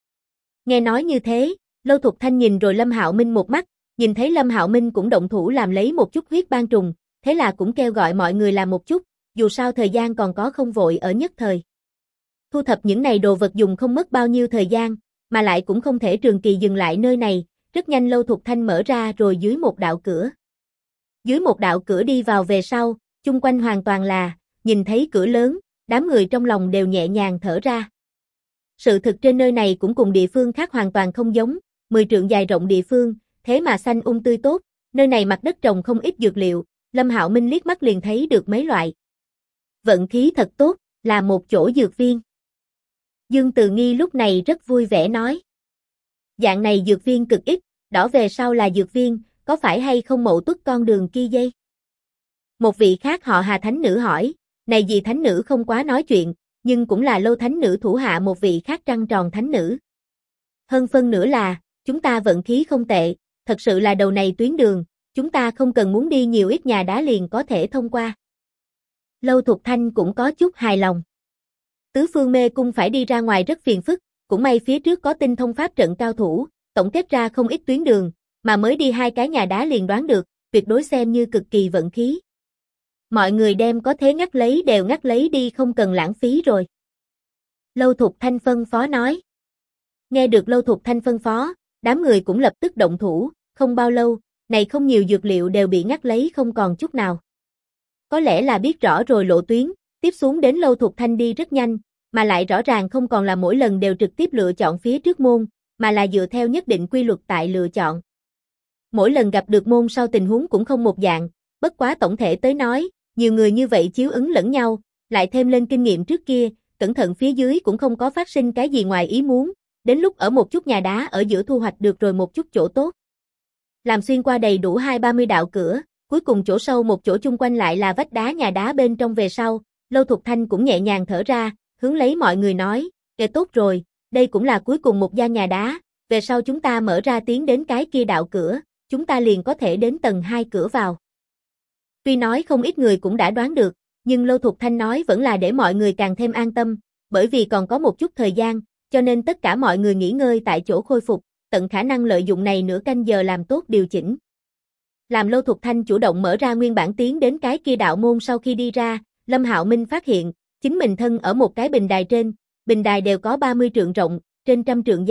Nghe nói như thế, Lâu Thục Thanh nhìn rồi Lâm Hạo Minh một mắt, nhìn thấy Lâm Hạo Minh cũng động thủ làm lấy một chút huyết ban trùng, thế là cũng kêu gọi mọi người làm một chút, dù sao thời gian còn có không vội ở nhất thời. Thu thập những này đồ vật dùng không mất bao nhiêu thời gian, mà lại cũng không thể trường kỳ dừng lại nơi này, rất nhanh Lâu Thục Thanh mở ra rồi dưới một đạo cửa. Dưới một đạo cửa đi vào về sau, chung quanh hoàn toàn là, nhìn thấy cửa lớn, đám người trong lòng đều nhẹ nhàng thở ra. Sự thực trên nơi này cũng cùng địa phương khác hoàn toàn không giống, 10 trượng dài rộng địa phương, thế mà xanh tươi tốt, nơi này mặt đất trồng không ít dược liệu, Lâm Hạo Minh liếc mắt liền thấy được mấy loại. Vận khí thật tốt, là một chỗ dược viên. Dương Từ Nghi lúc này rất vui vẻ nói. Dạng này dược viên cực ít, đỏ về sau là dược viên, có phải hay không Mậu Tuất con đường kia dây? Một vị khác họ Hà thánh nữ hỏi, này gì thánh nữ không quá nói chuyện, nhưng cũng là Lâu thánh nữ thủ hạ một vị khác trăng tròn thánh nữ. Hơn phân nữa là, chúng ta vận khí không tệ, thật sự là đầu này tuyến đường, chúng ta không cần muốn đi nhiều ít nhà đá liền có thể thông qua. Lâu Thục Thanh cũng có chút hài lòng. Tứ phương mê cung phải đi ra ngoài rất phiền phức, cũng may phía trước có tinh thông pháp trận cao thủ, tổng kết ra không ít tuyến đường, mà mới đi 2 cái nhà đá liền đoán được, tuyệt đối xem như cực kỳ vận khí. Mọi người đem có thế ngắt lấy đều ngắt lấy đi không cần lãng phí rồi. Lâu Thục Thanh phân phó nói. Nghe được Lâu Thục Thanh phân phó, đám người cũng lập tức động thủ, không bao lâu, này không nhiều dược liệu đều bị ngắt lấy không còn chút nào. Có lẽ là biết rõ rồi lộ tuyến, tiếp xuống đến Lâu Thục Thanh đi rất nhanh, mà lại rõ ràng không còn là mỗi lần đều trực tiếp lựa chọn phía trước môn, mà là dựa theo nhất định quy luật tại lựa chọn. Mỗi lần gặp được môn sau tình huống cũng không một dạng, bất quá tổng thể tới nói, nhiều người như vậy chiếu ứng lẫn nhau, lại thêm lên kinh nghiệm trước kia, cẩn thận phía dưới cũng không có phát sinh cái gì ngoài ý muốn, đến lúc ở một chút nhà đá ở giữa thu hoạch được rồi một chút chỗ tốt. Làm xuyên qua đầy đủ 20-30 đạo cửa, cuối cùng chỗ sâu một chỗ chung quanh lại là vách đá nhà đá bên trong về sau, Lâu Thục Thanh cũng nhẹ nhàng thở ra, hướng lấy mọi người nói, kệ tốt rồi, đây cũng là cuối cùng một gian nhà đá, về sau chúng ta mở ra tiến đến cái kia đạo cửa, chúng ta liền có thể đến tầng 2 cửa vào. Tuy nói không ít người cũng đã đoán được, nhưng Lâu Thục Thanh nói vẫn là để mọi người càng thêm an tâm, bởi vì còn có một chút thời gian, cho nên tất cả mọi người nghỉ ngơi tại chỗ khôi phục, tận khả năng lợi dụng này nửa canh giờ làm tốt điều chỉnh. Làm Lâu Thục Thanh chủ động mở ra nguyên bản tiến đến cái kia đạo môn sau khi đi ra, Lâm Hạo Minh phát hiện, chính mình thân ở một cái bình đài trên, bình đài đều có 30 trượng rộng, trên trăm trượng dài,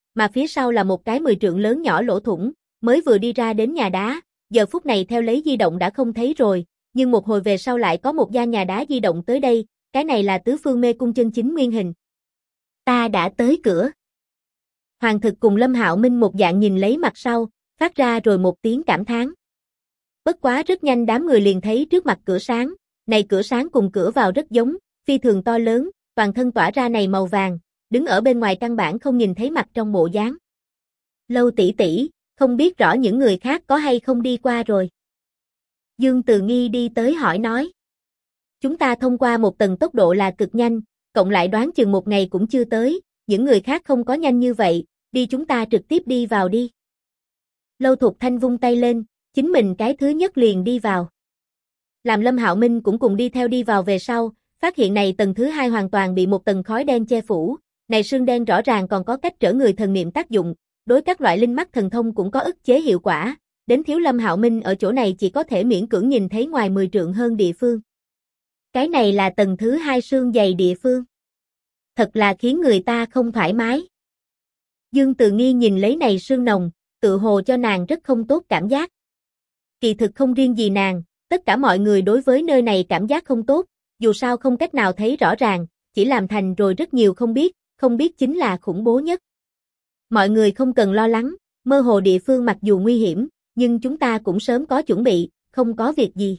mà phía sau là một cái 10 trượng lớn nhỏ lỗ thủng, mới vừa đi ra đến nhà đá, giờ phút này theo lấy di động đã không thấy rồi, nhưng một hồi về sau lại có một gian nhà đá di động tới đây, cái này là tứ phương mê cung chân chính nguyên hình. Ta đã tới cửa. Hoàng Thực cùng Lâm Hạo Minh một dạng nhìn lấy mặt sau, phát ra rồi một tiếng cảm thán. Bất quá rất nhanh đám người liền thấy trước mặt cửa sáng, này cửa sáng cùng cửa vào rất giống, phi thường to lớn, toàn thân tỏa ra này màu vàng, đứng ở bên ngoài căn bản không nhìn thấy mặt trong bộ dáng. Lâu tỷ tỷ, không biết rõ những người khác có hay không đi qua rồi. Dương Từ Nghi đi tới hỏi nói. Chúng ta thông qua một tầng tốc độ là cực nhanh, cộng lại đoán chừng một ngày cũng chưa tới, những người khác không có nhanh như vậy, đi chúng ta trực tiếp đi vào đi. Lâu Thục Thanh vung tay lên, chính mình cái thứ nhất liền đi vào. Làm Lâm Hạo Minh cũng cùng đi theo đi vào về sau, phát hiện này tầng thứ hai hoàn toàn bị một tầng khói đen che phủ, này sương đen rõ ràng còn có cách trở người thần niệm tác dụng, đối các loại linh mắt thần thông cũng có ức chế hiệu quả, đến thiếu Lâm Hạo Minh ở chỗ này chỉ có thể miễn cưỡng nhìn thấy ngoài 10 trượng hơn địa phương. Cái này là tầng thứ hai sương dày địa phương. Thật là khiến người ta không thoải mái. Dương Từ Nghi nhìn lấy này sương nồng, tự hồ cho nàng rất không tốt cảm giác. Kỳ thực không riêng gì nàng, tất cả mọi người đối với nơi này cảm giác không tốt, dù sao không cách nào thấy rõ ràng, chỉ làm thành rồi rất nhiều không biết chính là khủng bố nhất. Mọi người không cần lo lắng, mơ hồ địa phương mặc dù nguy hiểm, nhưng chúng ta cũng sớm có chuẩn bị, không có việc gì.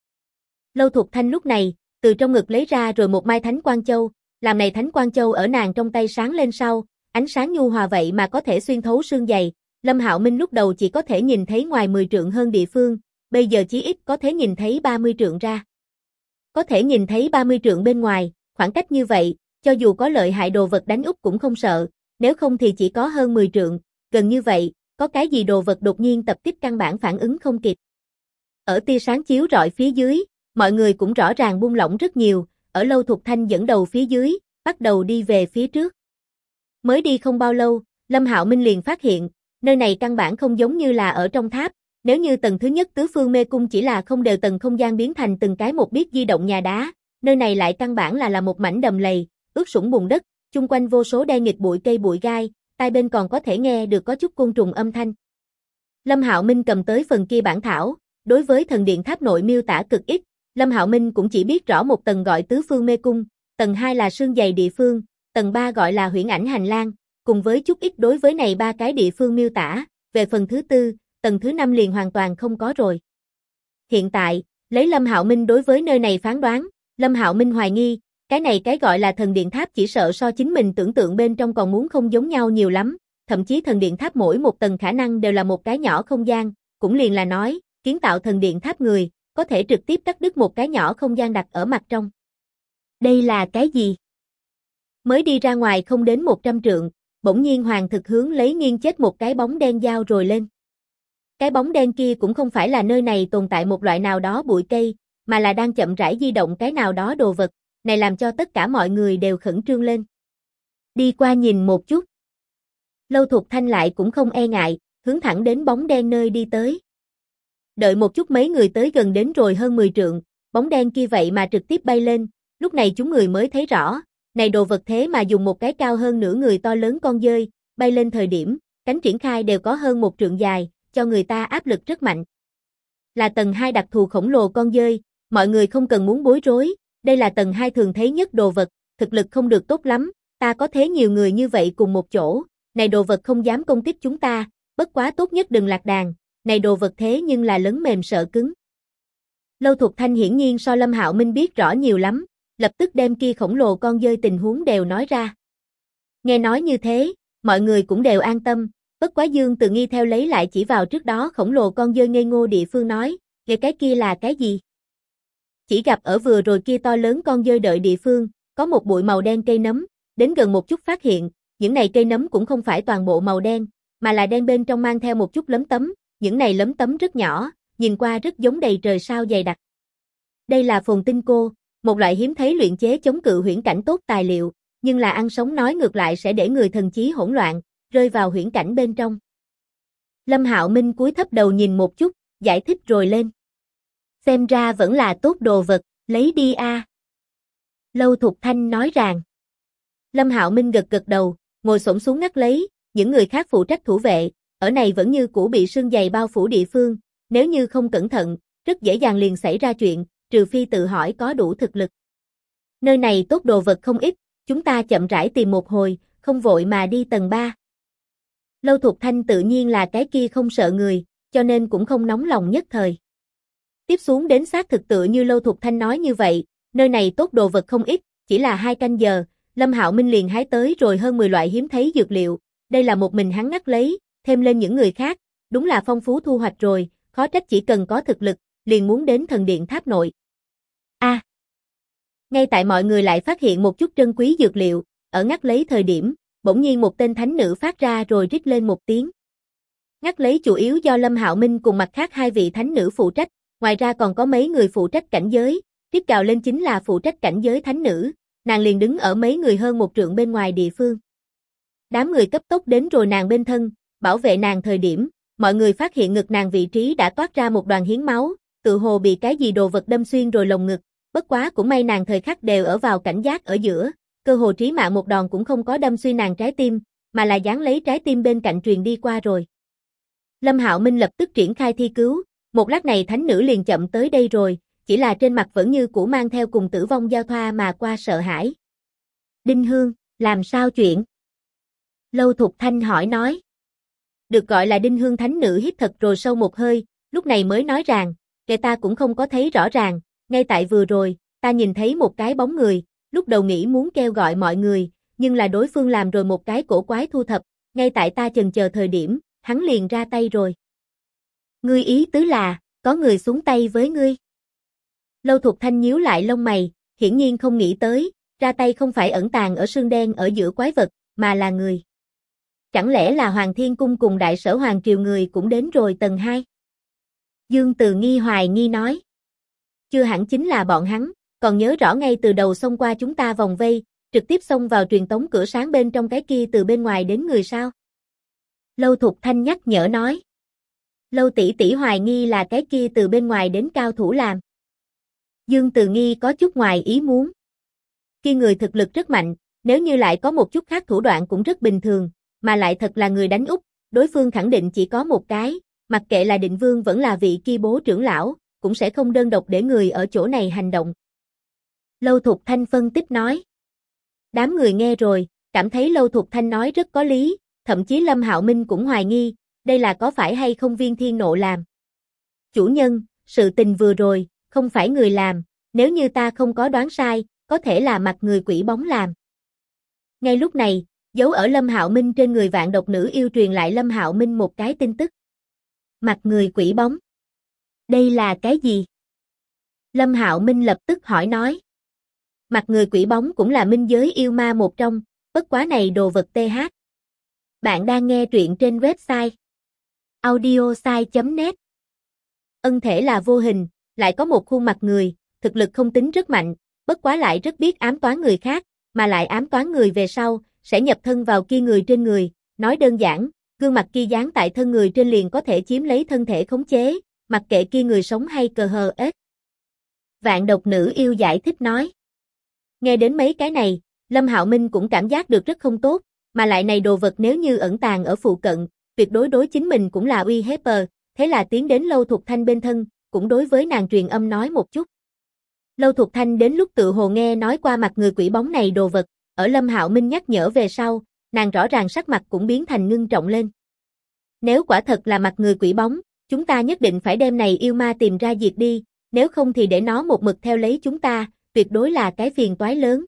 Lâu Thục Thanh lúc này, từ trong ngực lấy ra rồi một mai Thánh Quang Châu, làm này Thánh Quang Châu ở nàng trong tay sáng lên sau, ánh sáng nhu hòa vậy mà có thể xuyên thấu xương dày. Lâm Hạo Minh lúc đầu chỉ có thể nhìn thấy ngoài 10 trượng hơn địa phương, bây giờ chí ít có thể nhìn thấy 30 trượng ra. Có thể nhìn thấy 30 trượng bên ngoài, khoảng cách như vậy, cho dù có lợi hại đồ vật đánh úp cũng không sợ, nếu không thì chỉ có hơn 10 trượng, gần như vậy, có cái gì đồ vật đột nhiên tập kích căn bản phản ứng không kịp. Ở tia sáng chiếu rọi phía dưới, mọi người cũng rõ ràng buông lỏng rất nhiều, ở Lâu Thục Thanh dẫn đầu phía dưới, bắt đầu đi về phía trước. Mới đi không bao lâu, Lâm Hạo Minh liền phát hiện, nơi này căn bản không giống như là ở trong tháp, nếu như tầng thứ nhất tứ phương mê cung chỉ là không đều tầng không gian biến thành từng cái một biết di động nhà đá, nơi này lại căn bản là một mảnh đầm lầy, ướt sũng bùn đất, chung quanh vô số đen nghịt bụi cây bụi gai, tai bên còn có thể nghe được có chút côn trùng âm thanh. Lâm Hạo Minh cầm tới phần kia bản thảo, đối với thần điện tháp nội miêu tả cực ít, Lâm Hạo Minh cũng chỉ biết rõ một tầng gọi tứ phương mê cung, tầng 2 là sương dày địa phương, tầng 3 gọi là huyễn ảnh hành lang, cùng với chút ít đối với này ba cái địa phương miêu tả, về phần thứ tư, tầng thứ 5 liền hoàn toàn không có rồi. Hiện tại, lấy Lâm Hạo Minh đối với nơi này phán đoán, Lâm Hạo Minh hoài nghi, cái gọi là thần điện tháp chỉ sợ so chính mình tưởng tượng bên trong còn muốn không giống nhau nhiều lắm, thậm chí thần điện tháp mỗi một tầng khả năng đều là một cái nhỏ không gian, cũng liền là nói, kiến tạo thần điện tháp người, có thể trực tiếp cắt đứt một cái nhỏ không gian đặt ở mặt trong. Đây là cái gì? Mới đi ra ngoài không đến 100 trượng, bỗng nhiên Hoàng Thực hướng lấy nghiêng chết một cái bóng đen dao rồi lên. Cái bóng đen kia cũng không phải là nơi này tồn tại một loại nào đó bụi cây, mà là đang chậm rãi di động cái nào đó đồ vật, này làm cho tất cả mọi người đều khẩn trương lên. Đi qua nhìn một chút. Lâu Thục Thanh lại cũng không e ngại, hướng thẳng đến bóng đen nơi đi tới. Đợi một chút mấy người tới gần đến rồi hơn 10 trượng, bóng đen kia vậy mà trực tiếp bay lên, lúc này chúng người mới thấy rõ, này đồ vật thế mà dùng một cái cao hơn nửa người to lớn con dơi, bay lên thời điểm, cánh triển khai đều có hơn 1 trượng dài, cho người ta áp lực rất mạnh. Là tầng 2 đặc thù khổng lồ con dơi, mọi người không cần muốn bối rối, đây là tầng 2 thường thấy nhất đồ vật, thực lực không được tốt lắm, ta có thế nhiều người như vậy cùng một chỗ, này đồ vật không dám công kích chúng ta, bất quá tốt nhất đừng lạc đàn, này đồ vật thế nhưng là lớn mềm sợ cứng. Lâu Thục Thanh hiển nhiên so Lâm Hạo Minh biết rõ nhiều lắm, lập tức đem kia khổng lồ con dơi tình huống đều nói ra. Nghe nói như thế, mọi người cũng đều an tâm, bất quá Dương Từ Nghi theo lấy lại chỉ vào trước đó khổng lồ con dơi ngây ngô địa phương nói, cái kia là cái gì? Chỉ gặp ở vừa rồi kia to lớn con dơi đợi địa phương, có một bụi màu đen cây nấm, đến gần một chút phát hiện, những này cây nấm cũng không phải toàn bộ màu đen, mà là đen bên trong mang theo một chút lấm tấm, những này lấm tấm rất nhỏ, nhìn qua rất giống đầy trời sao dày đặc. Đây là phồn tinh cô, một loại hiếm thấy luyện chế chống cự huyễn cảnh tốt tài liệu, nhưng là ăn sống nói ngược lại sẽ để người thần trí hỗn loạn, rơi vào huyễn cảnh bên trong. Lâm Hạo Minh cúi thấp đầu nhìn một chút, giải thích rồi lên. Xem ra vẫn là tốt đồ vật, lấy đi a. Lâu Thục Thanh nói rằng. Lâm Hạo Minh gật gật đầu, ngồi xổm xuống ngắt lấy, những người khác phụ trách thủ vệ, ở này vẫn như cũ bị sương dày bao phủ địa phương, nếu như không cẩn thận, rất dễ dàng liền xảy ra chuyện, trừ phi tự hỏi có đủ thực lực. Nơi này tốt đồ vật không ít, chúng ta chậm rãi tìm một hồi, không vội mà đi tầng 3. Lâu Thục Thanh tự nhiên là cái kia không sợ người, cho nên cũng không nóng lòng nhất thời. Tiếp xuống đến xác thực tự như Lâu Thục Thanh nói như vậy, nơi này tốt đồ vật không ít, chỉ là 2 canh giờ, Lâm Hạo Minh liền hái tới rồi hơn 10 loại hiếm thấy dược liệu, đây là một mình hắn ngắt lấy, thêm lên những người khác, đúng là phong phú thu hoạch rồi, khó trách chỉ cần có thực lực, liền muốn đến thần điện tháp nội. Ngay tại mọi người lại phát hiện một chút trân quý dược liệu, ở ngắt lấy thời điểm, bỗng nhiên một tên thánh nữ phát ra rồi rít lên một tiếng. Ngắt lấy chủ yếu do Lâm Hạo Minh cùng mặt khác 2 vị thánh nữ phụ trách, ngoài ra còn có mấy người phụ trách cảnh giới, tiếp cào lên chính là phụ trách cảnh giới thánh nữ, nàng liền đứng ở mấy người hơn 1 trượng bên ngoài địa phương. Đám người cấp tốc đến rồi nàng bên thân, bảo vệ nàng thời điểm, mọi người phát hiện ngực nàng vị trí đã toát ra một đoàn hiến máu, tự hồ bị cái gì đồ vật đâm xuyên rồi lồng ngực, bất quá cũng may nàng thời khắc đều ở vào cảnh giác ở giữa, cơ hồ trí mạng một đòn cũng không có đâm xuyên nàng trái tim, mà là dán lấy trái tim bên cạnh truyền đi qua rồi. Lâm Hạo Minh lập tức triển khai thi cứu, một lát này thánh nữ liền chậm tới đây rồi, chỉ là trên mặt vẫn như cũ mang theo cùng tử vong giao thoa mà qua sợ hãi. Đinh Hương, làm sao chuyện? Lâu Thục Thanh hỏi nói. Được gọi là Đinh Hương thánh nữ hít thật rồi sâu một hơi, lúc này mới nói rằng, kẻ ta cũng không có thấy rõ ràng, ngay tại vừa rồi, ta nhìn thấy một cái bóng người, lúc đầu nghĩ muốn kêu gọi mọi người, nhưng là đối phương làm rồi một cái cổ quái thu thập, ngay tại ta chần chờ thời điểm, hắn liền ra tay rồi. Ngươi ý tứ là, có người xuống tay với ngươi. Lâu Thục Thanh nhíu lại lông mày, hiển nhiên không nghĩ tới, ra tay không phải ẩn tàng ở sương đen ở giữa quái vật, mà là người. Chẳng lẽ là Hoàng Thiên Cung cùng Đại Sở Hoàng Triều người cũng đến rồi tầng 2? Dương Từ Nghi hoài nghi nói. Chưa hẳn chính là bọn hắn, còn nhớ rõ ngay từ đầu xông qua chúng ta vòng vây, trực tiếp xông vào truyền tống cửa sáng bên trong cái kia từ bên ngoài đến người sao? Lâu Thục Thanh nhắc nhở nói. Lâu tỷ tỷ hoài nghi là cái kia từ bên ngoài đến cao thủ làm. Dương Từ Nghi có chút ngoài ý muốn. Kia người thực lực rất mạnh, nếu như lại có một chút khác thủ đoạn cũng rất bình thường, mà lại thật là người đánh úp, đối phương khẳng định chỉ có một cái, mặc kệ là Định Vương vẫn là vị kia bố trưởng lão, cũng sẽ không đơn độc để người ở chỗ này hành động. Lâu Thục Thanh phân tích nói. Đám người nghe rồi, cảm thấy Lâu Thục Thanh nói rất có lý, thậm chí Lâm Hạo Minh cũng hoài nghi, đây là có phải hay không Viên Thiên Nộ làm. Chủ nhân, sự tình vừa rồi, không phải người làm, nếu như ta không có đoán sai, có thể là mặt người quỷ bóng làm. Ngay lúc này, dấu ở Lâm Hạo Minh trên người vạn độc nữ yêu truyền lại Lâm Hạo Minh một cái tin tức. Mặt người quỷ bóng. Đây là cái gì? Lâm Hạo Minh lập tức hỏi nói. Mặt người quỷ bóng cũng là minh giới yêu ma một trong, bất quá này đồ vật TH. Bạn đang nghe truyện trên website audiosai.net. Ân thể là vô hình, lại có một khuôn mặt người, thực lực không tính rất mạnh, bất quá lại rất biết ám toán người khác, mà lại ám toán người về sau, sẽ nhập thân vào kia người trên người, nói đơn giản, gương mặt kia dán tại thân người trên liền có thể chiếm lấy thân thể khống chế, mặc kệ kia người sống hay cờ hờ ếch. Vạn độc nữ yêu giải thích nói. Nghe đến mấy cái này, Lâm Hạo Minh cũng cảm giác được rất không tốt, mà lại này đồ vật nếu như ẩn tàng ở phụ cận, tuyệt đối đối chính mình cũng là uy hiếp, thế là tiến đến Lâu Thục Thanh bên thân, cũng đối với nàng truyền âm nói một chút. Lâu Thục Thanh đến lúc tự hồ nghe nói qua mặt người quỷ bóng này đồ vật, ở Lâm Hạo Minh nhắc nhở về sau, nàng rõ ràng sắc mặt cũng biến thành ngưng trọng lên. Nếu quả thật là mặt người quỷ bóng, chúng ta nhất định phải đem này yêu ma tìm ra diệt đi, nếu không thì để nó một mực theo lấy chúng ta, tuyệt đối là cái phiền toái lớn.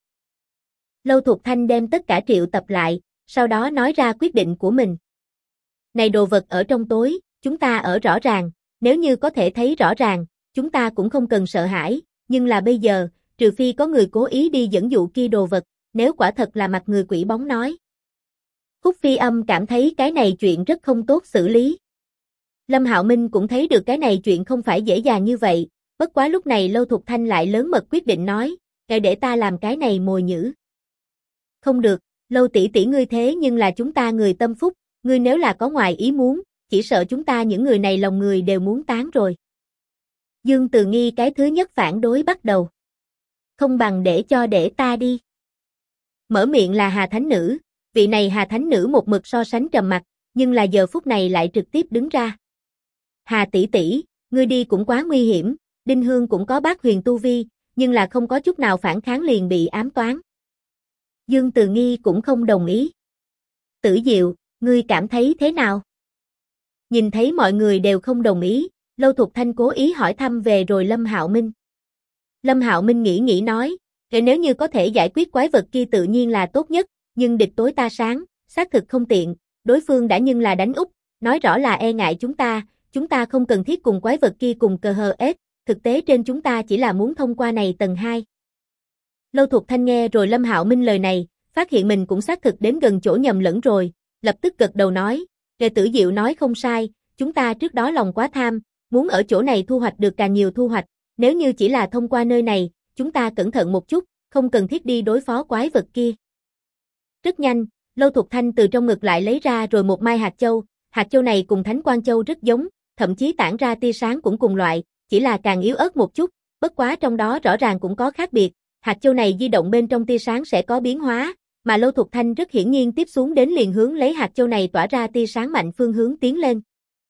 Lâu Thục Thanh đem tất cả triệu tập lại, sau đó nói ra quyết định của mình. Này đồ vật ở trong tối, chúng ta ở rõ ràng, nếu như có thể thấy rõ ràng, chúng ta cũng không cần sợ hãi, nhưng là bây giờ, trừ phi có người cố ý đi dẫn dụ kia đồ vật, nếu quả thật là mặt người quỷ bóng nói. Khúc Phi Âm cảm thấy cái này chuyện rất không tốt xử lý. Lâm Hạo Minh cũng thấy được cái này chuyện không phải dễ dàng như vậy, bất quá lúc này Lâu Thục Thanh lại lớn mật quyết định nói, "Kệ để ta làm cái này mồi nhử." "Không được, Lâu tỷ tỷ ngươi thế nhưng là chúng ta người tâm phúc, ngươi nếu là có ngoài ý muốn, chỉ sợ chúng ta những người này lòng người đều muốn tán rồi." Dương Từ Nghi cái thứ nhất phản đối bắt đầu. "Không bằng để ta đi." Mở miệng là Hà Thánh Nữ, Vị này Hà thánh nữ một mực so sánh trầm mặc, nhưng là giờ phút này lại trực tiếp đứng ra. Hà tỷ tỷ, ngươi đi cũng quá nguy hiểm, Đinh Hương cũng có bát huyền tu vi, nhưng là không có chút nào phản kháng liền bị ám toán. Dương Từ Nghi cũng không đồng ý. Tử Diệu, ngươi cảm thấy thế nào? Nhìn thấy mọi người đều không đồng ý, Lâu Thục Thanh cố ý hỏi thăm về rồi Lâm Hạo Minh. Lâm Hạo Minh nghĩ nói, nếu như có thể giải quyết quái vật kia tự nhiên là tốt nhất, nhưng địch tối ta sáng, xác thực không tiện, đối phương đã nhưng là đánh úp, nói rõ là e ngại chúng ta không cần thiết cùng quái vật kia cùng cờ hờ ết, thực tế trên chúng ta chỉ là muốn thông qua này tầng 2. Lâu Thục Thanh nghe rồi Lâm Hạo Minh lời này, phát hiện mình cũng xác thực đến gần chỗ nhầm lẫn rồi, lập tức gật đầu nói, Kề Tử Diệu nói không sai, chúng ta trước đó lòng quá tham, muốn ở chỗ này thu hoạch được càng nhiều thu hoạch, nếu như chỉ là thông qua nơi này, chúng ta cẩn thận một chút, không cần thiết đi đối phó quái vật kia. Rất nhanh, Lâu Thục Thanh từ trong ngực lại lấy ra rồi một mai hạt châu này cùng Thánh Quang Châu rất giống, thậm chí tản ra tia sáng cũng cùng loại, chỉ là càng yếu ớt một chút, bất quá trong đó rõ ràng cũng có khác biệt, hạt châu này di động bên trong tia sáng sẽ có biến hóa, mà Lâu Thục Thanh rất hiển nhiên tiếp xuống đến liền hướng lấy hạt châu này tỏa ra tia sáng mạnh phương hướng tiến lên.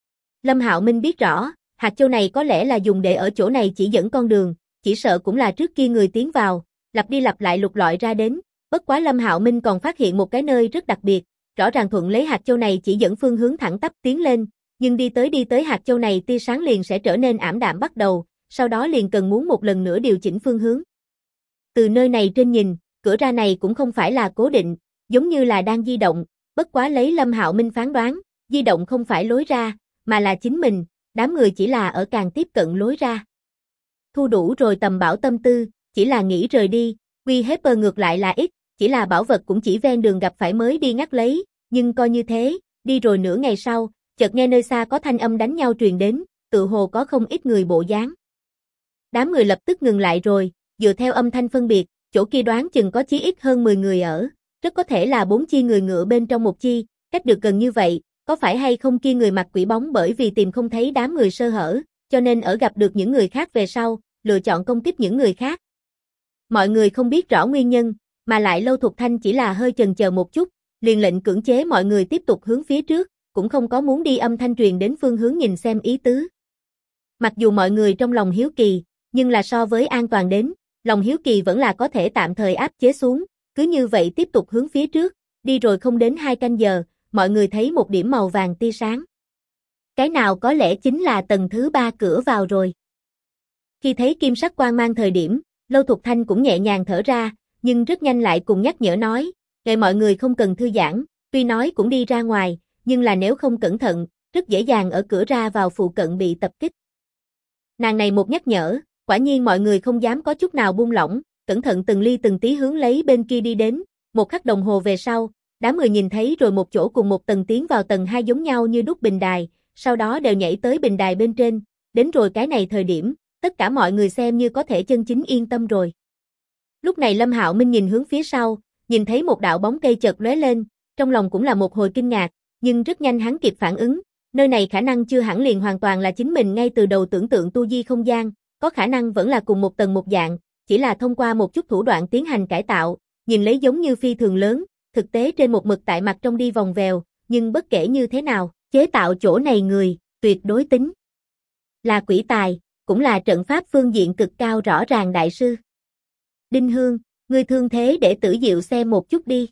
Lâm Hạo Minh biết rõ, hạt châu này có lẽ là dùng để ở chỗ này chỉ dẫn con đường, chỉ sợ cũng là trước kia người tiến vào, lặp đi lặp lại lục lọi ra đến, bất quá Lâm Hạo Minh còn phát hiện một cái nơi rất đặc biệt, rõ ràng thuận lấy hạt châu này chỉ dẫn phương hướng thẳng tắp tiến lên, nhưng đi tới hạt châu này tia sáng liền sẽ trở nên ảm đạm bắt đầu, sau đó liền cần muốn một lần nữa điều chỉnh phương hướng. Từ nơi này trên nhìn, cửa ra này cũng không phải là cố định, giống như là đang di động, bất quá lấy Lâm Hạo Minh phán đoán, di động không phải lối ra, mà là chính mình, đám người chỉ là ở càng tiếp cận lối ra. Thu đủ rồi tầm bảo tâm tư, chỉ là nghĩ rời đi, uy hiếp ngược lại là ít, chỉ là bảo vật cũng chỉ ven đường gặp phải mới đi ngắt lấy, nhưng coi như thế, đi rồi nửa ngày sau, chợt nghe nơi xa có thanh âm đánh nhau truyền đến, tự hồ có không ít người bộ dáng. Đám người lập tức ngừng lại rồi, dựa theo âm thanh phân biệt, chỗ kia đoán chừng có chí ít hơn 10 người ở, rất có thể là 4 chi người ngựa bên trong một chi, cách được gần như vậy, có phải hay không kia người mặc quỷ bóng bởi vì tìm không thấy đám người sơ hở, cho nên ở gặp được những người khác về sau, lựa chọn công kích những người khác. Mọi người không biết rõ nguyên nhân, mà lại Lâu Thục Thanh chỉ là hơi chần chờ một chút, liền lệnh cưỡng chế mọi người tiếp tục hướng phía trước, cũng không có muốn đi âm thanh truyền đến phương hướng nhìn xem ý tứ. Mặc dù mọi người trong lòng hiếu kỳ, nhưng là so với an toàn đến, lòng hiếu kỳ vẫn là có thể tạm thời áp chế xuống, cứ như vậy tiếp tục hướng phía trước, đi rồi không đến 2 canh giờ, mọi người thấy một điểm màu vàng tia sáng. Cái nào có lẽ chính là tầng thứ 3 cửa vào rồi. Khi thấy kim sắc quang mang thời điểm, Lâu Thục Thanh cũng nhẹ nhàng thở ra, nhưng rất nhanh lại cùng nhắc nhở nói, để mọi người không cần thư giãn, tuy nói cũng đi ra ngoài, nhưng là nếu không cẩn thận, rất dễ dàng ở cửa ra vào phụ cận bị tập kích. Nàng này một nhắc nhở, quả nhiên mọi người không dám có chút nào buông lỏng, cẩn thận từng ly từng tí hướng lấy bên kia đi đến, một khắc đồng hồ về sau, đám người nhìn thấy rồi một chỗ cùng một tầng tiến vào tầng 2 giống nhau như đúc bình đài, sau đó đều nhảy tới bình đài bên trên, đến rồi cái này thời điểm, tất cả mọi người xem như có thể chân chính yên tâm rồi. Lúc này Lâm Hạo Minh nhìn hướng phía sau, nhìn thấy một đạo bóng cây chợt lóe lên, trong lòng cũng là một hồi kinh ngạc, nhưng rất nhanh hắn kịp phản ứng, nơi này khả năng chưa hẳn liền hoàn toàn là chính mình ngay từ đầu tưởng tượng tu di không gian, có khả năng vẫn là cùng một tầng một dạng, chỉ là thông qua một chút thủ đoạn tiến hành cải tạo, nhìn lấy giống như phi thường lớn, thực tế trên một mực tại mặt trong đi vòng vèo, nhưng bất kể như thế nào, chế tạo chỗ này người, tuyệt đối tính là quỷ tài, cũng là trận pháp phương diện cực cao rõ ràng đại sư. Đinh Hương, ngươi thương thế để Tử Diệu xem một chút đi.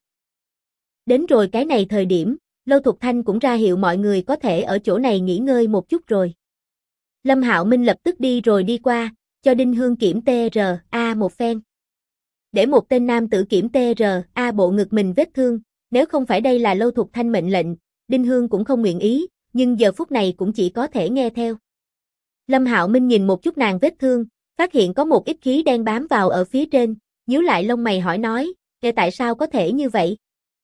Đến rồi cái này thời điểm, Lâu Thục Thanh cũng ra hiệu mọi người có thể ở chỗ này nghỉ ngơi một chút rồi. Lâm Hạo Minh lập tức đi rồi đi qua, cho Đinh Hương kiểm TRA một phen. Để một tên nam tử kiểm TRA bộ ngực mình vết thương, nếu không phải đây là Lâu Thục Thanh mệnh lệnh, Đinh Hương cũng không nguyện ý, nhưng giờ phút này cũng chỉ có thể nghe theo. Lâm Hạo Minh nhìn một chút nàng vết thương, phát hiện có một ít khí đen bám vào ở phía trên, nhíu lại lông mày hỏi nói, tại sao có thể như vậy?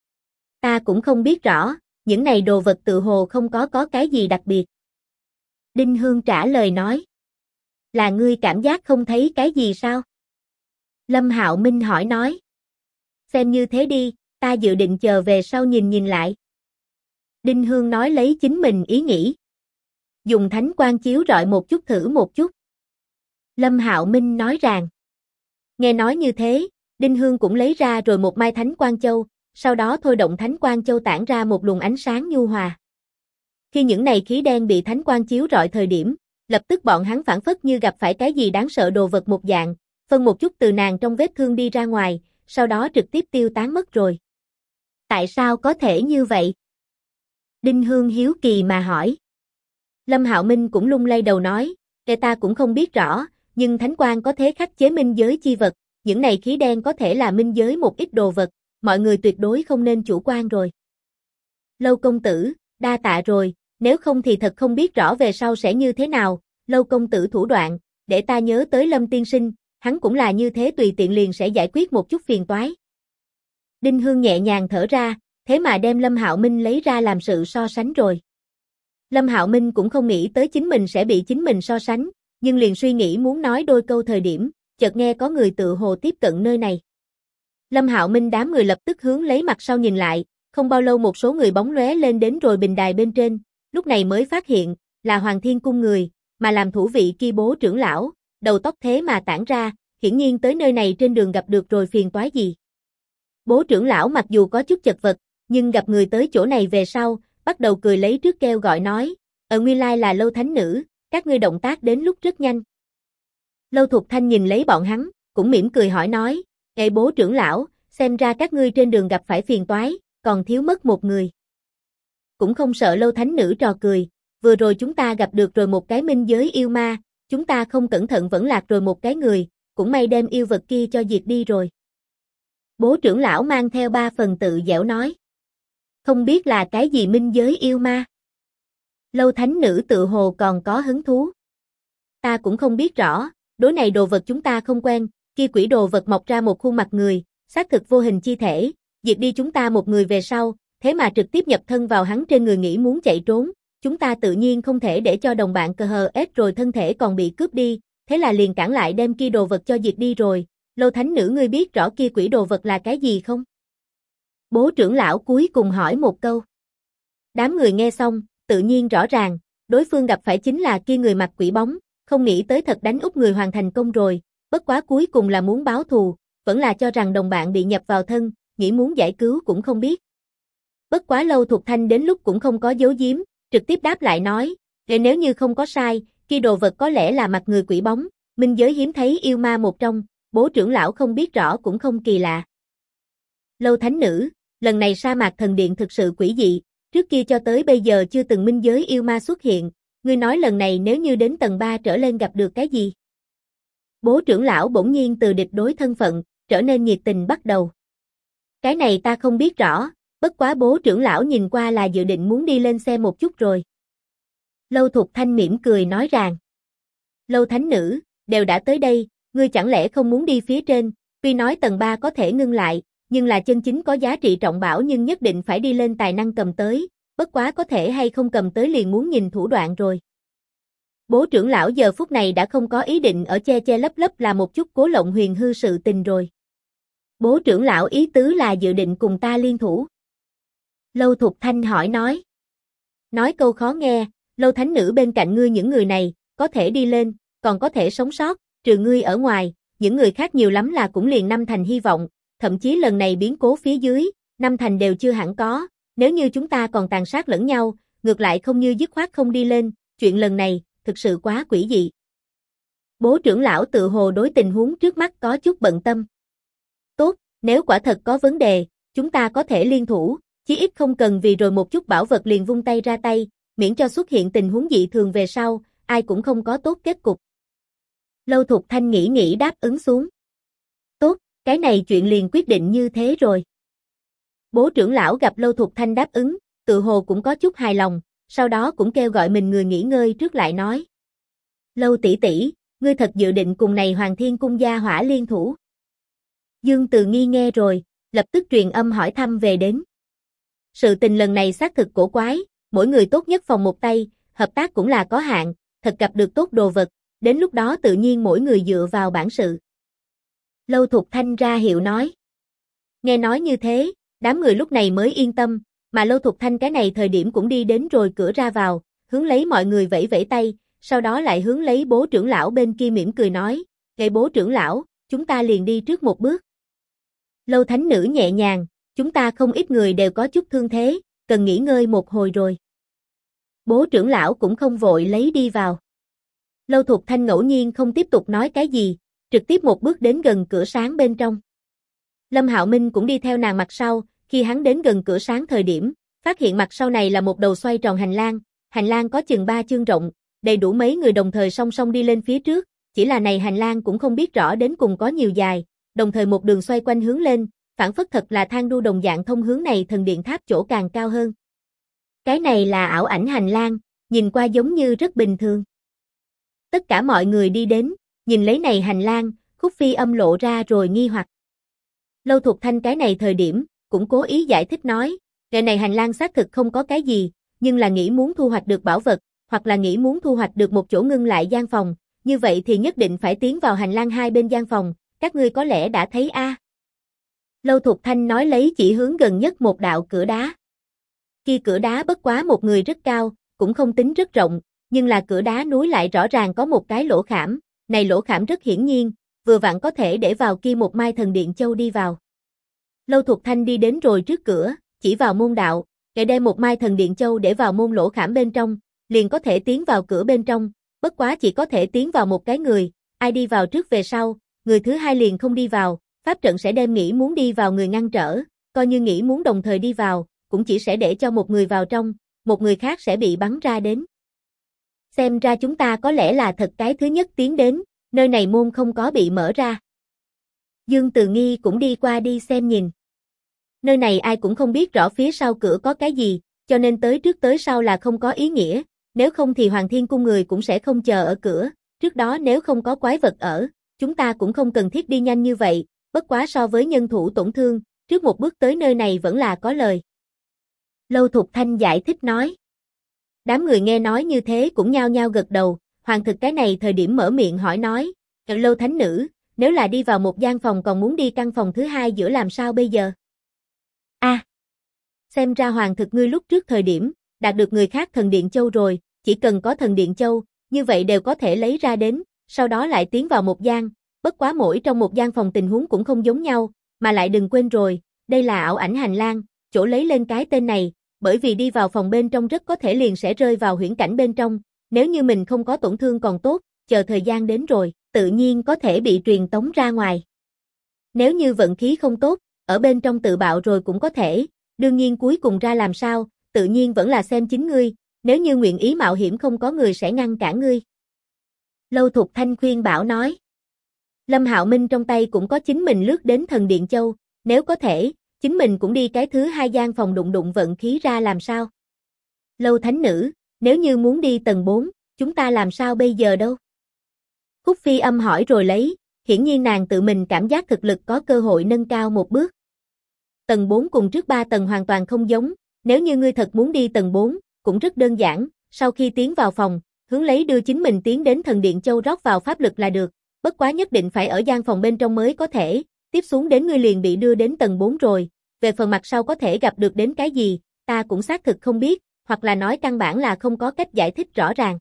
Ta cũng không biết rõ, những này đồ vật tự hồ không có cái gì đặc biệt. Đinh Hương trả lời nói, là ngươi cảm giác không thấy cái gì sao? Lâm Hạo Minh hỏi nói, xem như thế đi, ta dự định chờ về sau nhìn lại. Đinh Hương nói lấy chính mình ý nghĩ. Dùng thánh quang chiếu rọi một chút thử một chút. Lâm Hạo Minh nói rằng. Nghe nói như thế, Đinh Hương cũng lấy ra rồi một mai thánh quang châu, sau đó thôi động Thánh Quang Châu tản ra một luồng ánh sáng nhu hòa. Khi những này khí đen bị Thánh Quang chiếu rọi thời điểm, lập tức bọn hắn phảng phất như gặp phải cái gì đáng sợ đồ vật một dạng, phân một chút từ nàng trong vết thương đi ra ngoài, sau đó trực tiếp tiêu tán mất rồi. Tại sao có thể như vậy? Đinh Hương hiếu kỳ mà hỏi. Lâm Hạo Minh cũng lung lay đầu nói, ta cũng không biết rõ, nhưng Thánh Quang có thế khắc chế minh giới chi vật, những này khí đen có thể là minh giới một ít đồ vật, mọi người tuyệt đối không nên chủ quan rồi. Lâu công tử, đa tạ rồi, nếu không thì thật không biết rõ về sau sẽ như thế nào, Lâu công tử thủ đoạn, để ta nhớ tới Lâm tiên sinh, hắn cũng là như thế tùy tiện liền sẽ giải quyết một chút phiền toái. Đinh Hương nhẹ nhàng thở ra, thế mà đem Lâm Hạo Minh lấy ra làm sự so sánh rồi. Lâm Hạo Minh cũng không nghĩ tới chính mình sẽ bị chính mình so sánh, nhưng liền suy nghĩ muốn nói đôi câu thời điểm, chợt nghe có người tự hồ tiếp cận nơi này. Lâm Hạo Minh đám người lập tức hướng lấy mặt sau nhìn lại, không bao lâu một số người bóng lóe lên đến rồi bình đài bên trên, lúc này mới phát hiện, là Hoàng Thiên Cung người, mà làm thủ vị kia Bố trưởng lão, đầu tóc thế mà tản ra, hiển nhiên tới nơi này trên đường gặp được rồi phiền toái gì. Bố trưởng lão mặc dù có chút chật vật, nhưng gặp người tới chỗ này về sau, bắt đầu cười lấy trước kêu gọi nói, nguyên lai là Lâu thánh nữ, các ngươi động tác đến lúc rất nhanh. Lâu Thục Thanh nhìn lấy bọn hắn, cũng mỉm cười hỏi nói, Bố trưởng lão, xem ra các ngươi trên đường gặp phải phiền toái, còn thiếu mất một người. Cũng không sợ Lâu thánh nữ trò cười, vừa rồi chúng ta gặp được rồi một cái minh giới yêu ma, chúng ta không cẩn thận vẫn lạc rồi một cái người, cũng may đem yêu vật kia cho diệt đi rồi. Bố trưởng lão mang theo 3 phần tự dẻo nói. Không biết là cái gì minh giới yêu ma. Lâu thánh nữ tự hồ còn có hứng thú. Ta cũng không biết rõ, đối này đồ vật chúng ta không quen, kia quỷ đồ vật mọc ra một khuôn mặt người, xác thực vô hình chi thể, diệt đi chúng ta một người về sau, thế mà trực tiếp nhập thân vào hắn trên người nghĩ muốn chạy trốn, chúng ta tự nhiên không thể để cho đồng bạn cờ hờ ết rồi thân thể còn bị cướp đi, thế là liền cản lại đem kia đồ vật cho diệt đi rồi. Lâu thánh nữ ngươi biết rõ kia quỷ đồ vật là cái gì không? Bố trưởng lão cuối cùng hỏi một câu. Đám người nghe xong, tự nhiên rõ ràng, đối phương gặp phải chính là kia người mặc quỷ bóng, không nghĩ tới thật đánh úp người hoàn thành công rồi, bất quá cuối cùng là muốn báo thù, vẫn là cho rằng đồng bạn bị nhập vào thân, nghĩ muốn giải cứu cũng không biết. Bất quá Lâu Thục Thanh đến lúc cũng không có giấu giếm, trực tiếp đáp lại nói, nếu như không có sai, kia đồ vật có lẽ là mặt người quỷ bóng, minh giới hiếm thấy yêu ma một trong, bố trưởng lão không biết rõ cũng không kỳ lạ. Lâu thánh nữ, lần này sa mạc thần điện thực sự quỷ dị, trước kia cho tới bây giờ chưa từng minh giới yêu ma xuất hiện, ngươi nói lần này nếu như đến tầng 3 trở lên gặp được cái gì? Bố trưởng lão bỗng nhiên từ địch đối thân phận, trở nên nhiệt tình bắt đầu. Cái này ta không biết rõ, bất quá bố trưởng lão nhìn qua là dự định muốn đi lên xe một chút rồi. Lâu Thục Thanh mỉm cười nói rằng, Lâu thánh nữ, đều đã tới đây, ngươi chẳng lẽ không muốn đi phía trên, tuy nói tầng 3 có thể ngưng lại, nhưng là chân chính có giá trị trọng bảo nhưng nhất định phải đi lên tài năng cầm tới, bất quá có thể hay không cầm tới liền muốn nhìn thủ đoạn rồi. Bố trưởng lão giờ phút này đã không có ý định ở che che lấp lấp là một chút cố lộng huyền hư sự tình rồi. Bố trưởng lão ý tứ là dự định cùng ta liên thủ. Lâu Thục Thanh hỏi nói. Nói câu khó nghe, Lâu thánh nữ bên cạnh ngươi những người này, có thể đi lên, còn có thể sống sót, trừ ngươi ở ngoài, những người khác nhiều lắm là cũng liền 5 thành hy vọng, thậm chí lần này biến cố phía dưới, 5 thành đều chưa hẳn có, nếu như chúng ta còn tàn sát lẫn nhau, ngược lại không như dứt khoát không đi lên, chuyện lần này, thực sự quá quỷ dị. Bố trưởng lão tự hồ đối tình huống trước mắt có chút bận tâm. Tốt, nếu quả thật có vấn đề, chúng ta có thể liên thủ, chí ít không cần vì rồi một chút bảo vật liền vung tay ra tay, miễn cho xuất hiện tình huống dị thường về sau, ai cũng không có tốt kết cục. Lâu Thục Thanh nghĩ đáp ứng xuống. Tốt, cái này chuyện liền quyết định như thế rồi. Bố trưởng lão gặp Lâu Thục Thanh đáp ứng, tự hồ cũng có chút hài lòng, sau đó cũng kêu gọi mình người nghỉ ngơi trước lại nói. Lâu tỷ tỷ, ngươi thật dự định cùng này Hoàng Thiên Cung gia hỏa liên thủ. Dương Từ Nghi nghe rồi, lập tức truyền âm hỏi thăm về đến. Sự tình lần này xác thực cổ quái, mỗi người tốt nhất phòng một tay, hợp tác cũng là có hạn, thật gặp được tốt đồ vật, đến lúc đó tự nhiên mỗi người dựa vào bản sự. Lâu Thục Thanh ra hiệu nói. Nghe nói như thế, đám người lúc này mới yên tâm, mà Lâu Thục Thanh cái này thời điểm cũng đi đến rồi cửa ra vào, hướng lấy mọi người vẫy vẫy tay, sau đó lại hướng lấy bố trưởng lão bên kia mỉm cười nói, bố trưởng lão, chúng ta liền đi trước một bước. Lâu thánh nữ nhẹ nhàng, Chúng ta không ít người đều có chút thương thế, cần nghỉ ngơi một hồi rồi. Bố trưởng lão cũng không vội lấy đi vào. Lâu Thục Thanh ngẫu nhiên không tiếp tục nói cái gì, trực tiếp một bước đến gần cửa sáng bên trong. Lâm Hạo Minh cũng đi theo nàng mặt sau, khi hắn đến gần cửa sáng thời điểm, phát hiện mặt sau này là một đầu xoay tròn hành lang có chừng 3 chương rộng, đầy đủ mấy người đồng thời song song đi lên phía trước, chỉ là này hành lang cũng không biết rõ đến cùng có nhiều dài, đồng thời một đường xoay quanh hướng lên, phản phất thật là thang đu đồng dạng thông hướng này thần điện tháp chỗ càng cao hơn. Cái này là ảo ảnh hành lang, nhìn qua giống như rất bình thường. Tất cả mọi người đi đến, nhìn lấy này hành lang, Khúc Phi Âm lộ ra rồi nghi hoặc. Lâu Thục Thanh cái này thời điểm, cũng cố ý giải thích nói, cái này hành lang xác thực không có cái gì, nhưng là nghĩ muốn thu hoạch được bảo vật, hoặc là nghĩ muốn thu hoạch được một chỗ ngưng lại gian phòng, như vậy thì nhất định phải tiến vào hành lang hai bên gian phòng, các ngươi có lẽ đã thấy a. Lâu Thục Thanh nói lấy chỉ hướng gần nhất một đạo cửa đá. Kia cửa đá bất quá một người rất cao, cũng không tính rất rộng, nhưng là cửa đá núi lại rõ ràng có một cái lỗ khảm, này lỗ khảm rất hiển nhiên, vừa vặn có thể để vào kia một mai thần điện châu đi vào. Lâu Thục Thanh đi đến rồi trước cửa, chỉ vào môn đạo, để đem một mai thần điện châu để vào môn lỗ khảm bên trong, liền có thể tiến vào cửa bên trong, bất quá chỉ có thể tiến vào một cái người, ai đi vào trước về sau, người thứ hai liền không đi vào, pháp trận sẽ đem nghĩ muốn đi vào người ngăn trở, coi như nghĩ muốn đồng thời đi vào, cũng chỉ sẽ để cho một người vào trong, một người khác sẽ bị bắn ra đến. Xem ra chúng ta có lẽ là thật cái thứ nhất tiến đến, nơi này môn không có bị mở ra. Dương Từ Nghi cũng đi qua đi xem nhìn. Nơi này ai cũng không biết rõ phía sau cửa có cái gì, cho nên tới trước tới sau là không có ý nghĩa, nếu không thì Hoàng Thiên Cung người cũng sẽ không chờ ở cửa, trước đó nếu không có quái vật ở, chúng ta cũng không cần thiết đi nhanh như vậy, bất quá so với nhân thủ tổn thương, trước một bước tới nơi này vẫn là có lời. Lâu Thục Thanh giải thích nói. Đám người nghe nói như thế cũng nhao nhao gật đầu, Hoàng Thực cái này thời điểm mở miệng hỏi nói, Lâu Thánh Nữ, nếu là đi vào một gian phòng còn muốn đi căn phòng thứ hai giữa làm sao bây giờ? Xem ra Hoàng Thực ngươi lúc trước thời điểm, đạt được người khác thần điện châu rồi, chỉ cần có thần điện châu, như vậy đều có thể lấy ra đến, sau đó lại tiến vào một gian, bất quá mỗi trong một gian phòng tình huống cũng không giống nhau, mà lại đừng quên rồi, đây là ảo ảnh hành lang, chỗ lấy lên cái tên này, bởi vì đi vào phòng bên trong rất có thể liền sẽ rơi vào huyễn cảnh bên trong, nếu như mình không có tổn thương còn tốt, chờ thời gian đến rồi, tự nhiên có thể bị truyền tống ra ngoài. Nếu như vận khí không tốt, ở bên trong tự bạo rồi cũng có thể, đương nhiên cuối cùng ra làm sao, tự nhiên vẫn là xem chính ngươi, nếu như nguyện ý mạo hiểm không có người sẽ ngăn cản ngươi. Lâu Thục Thanh khuyên bảo nói. Lâm Hạo Minh trong tay cũng có chính mình lướt đến thần điện châu, nếu có thể, chính mình cũng đi cái thứ hai gian phòng đụng đụng vận khí ra làm sao. Lâu Thánh Nữ, nếu như muốn đi tầng 4, chúng ta làm sao bây giờ đâu? Khúc Phi Âm hỏi rồi lấy, hiển nhiên nàng tự mình cảm giác thực lực có cơ hội nâng cao một bước. Tầng 4 cùng trước 3 tầng hoàn toàn không giống, nếu như ngươi thật muốn đi tầng 4, cũng rất đơn giản, sau khi tiến vào phòng, hướng lấy đưa chính mình tiến đến thần điện châu rót vào pháp lực là được, bất quá nhất định phải ở gian phòng bên trong mới có thể, tiếp xuống đến ngươi liền bị đưa đến tầng 4 rồi, về phần mặt sau có thể gặp được đến cái gì, ta cũng xác thực không biết, hoặc là nói căn bản là không có cách giải thích rõ ràng.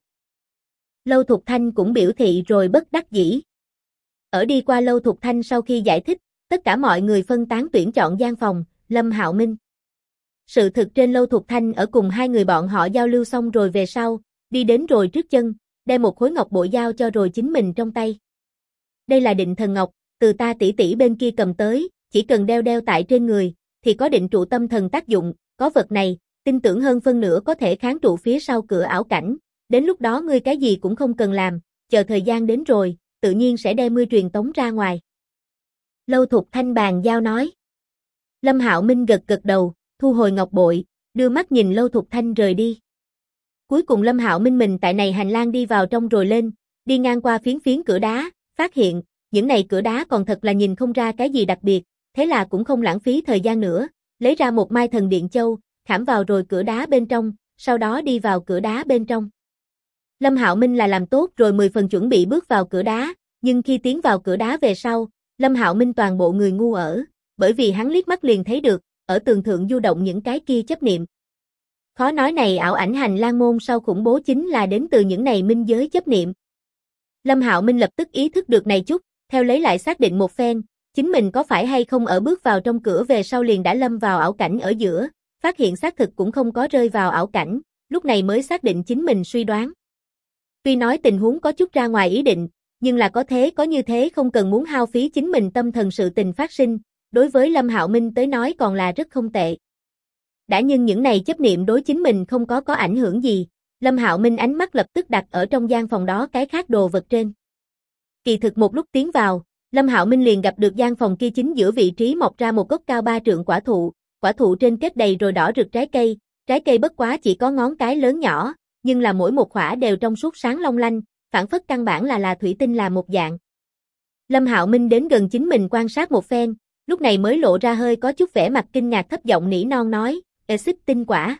Lâu Thục Thanh cũng biểu thị rồi bất đắc dĩ. Ở đi qua Lâu Thục Thanh sau khi giải thích, tất cả mọi người phân tán tuyển chọn gian phòng, Lâm Hạo Minh. Sự thực trên Lâu Thục Thanh ở cùng hai người bọn họ giao lưu xong rồi về sau, đi đến rồi trước chân, đem một khối ngọc bội giao cho rồi chính mình trong tay. Đây là định thần ngọc, từ ta tỷ tỷ bên kia cầm tới, chỉ cần đeo đeo tại trên người, thì có định trụ tâm thần tác dụng, có vật này, tin tưởng hơn phân nửa có thể kháng trụ phía sau cửa ảo cảnh, đến lúc đó ngươi cái gì cũng không cần làm, chờ thời gian đến rồi, tự nhiên sẽ đem ngươi truyền tống ra ngoài. Lâu Thục Thanh bàn giao nói. Lâm Hạo Minh gật gật đầu, thu hồi ngọc bội, đưa mắt nhìn Lâu Thục Thanh rời đi. Cuối cùng Lâm Hạo Minh mình tại này hành lang đi vào trong rồi lên, đi ngang qua phiến cửa đá, phát hiện, những này cửa đá còn thật là nhìn không ra cái gì đặc biệt, thế là cũng không lãng phí thời gian nữa, lấy ra một mai thần điện châu, khảm vào rồi cửa đá bên trong, sau đó đi vào cửa đá bên trong. Lâm Hạo Minh là làm tốt rồi 10 phần chuẩn bị bước vào cửa đá, nhưng khi tiến vào cửa đá về sau, Lâm Hạo Minh toàn bộ người ngu ở, bởi vì hắn liếc mắt liền thấy được, ở tường thượng du động những cái kia chấp niệm. Khó nói này ảo ảnh hành lang môn sau khủng bố chính là đến từ những này minh giới chấp niệm. Lâm Hạo Minh lập tức ý thức được này chút, theo lấy lại xác định một phen, Chính mình có phải hay không ở bước vào trong cửa về sau liền đã lâm vào ảo cảnh ở giữa, phát hiện xác thực cũng không có rơi vào ảo cảnh, lúc này mới xác định chính mình suy đoán. Tuy nói tình huống có chút ra ngoài ý định, nhưng là có như thế không cần muốn hao phí chính mình tâm thần sự tình phát sinh, đối với Lâm Hạo Minh tới nói còn là rất không tệ. Đã nhưng những này chấp niệm đối chính mình không có ảnh hưởng gì, Lâm Hạo Minh ánh mắt lập tức đặt ở trong gian phòng đó cái khác đồ vật trên. Kỳ thực một lúc tiến vào, Lâm Hạo Minh liền gặp được gian phòng kia chính giữa vị trí mọc ra một gốc cao 3 trượng quả thụ trên kết đầy rồi đỏ rực trái cây bất quá chỉ có ngón cái lớn nhỏ, nhưng là mỗi một quả đều trong suốt sáng long lanh, phản phất căn bản là thủy tinh là một dạng. Lâm Hạo Minh đến gần chính mình quan sát một phen, lúc này mới lộ ra hơi có chút vẻ mặt kinh ngạc thấp giọng nỉ non nói, xích tinh quả.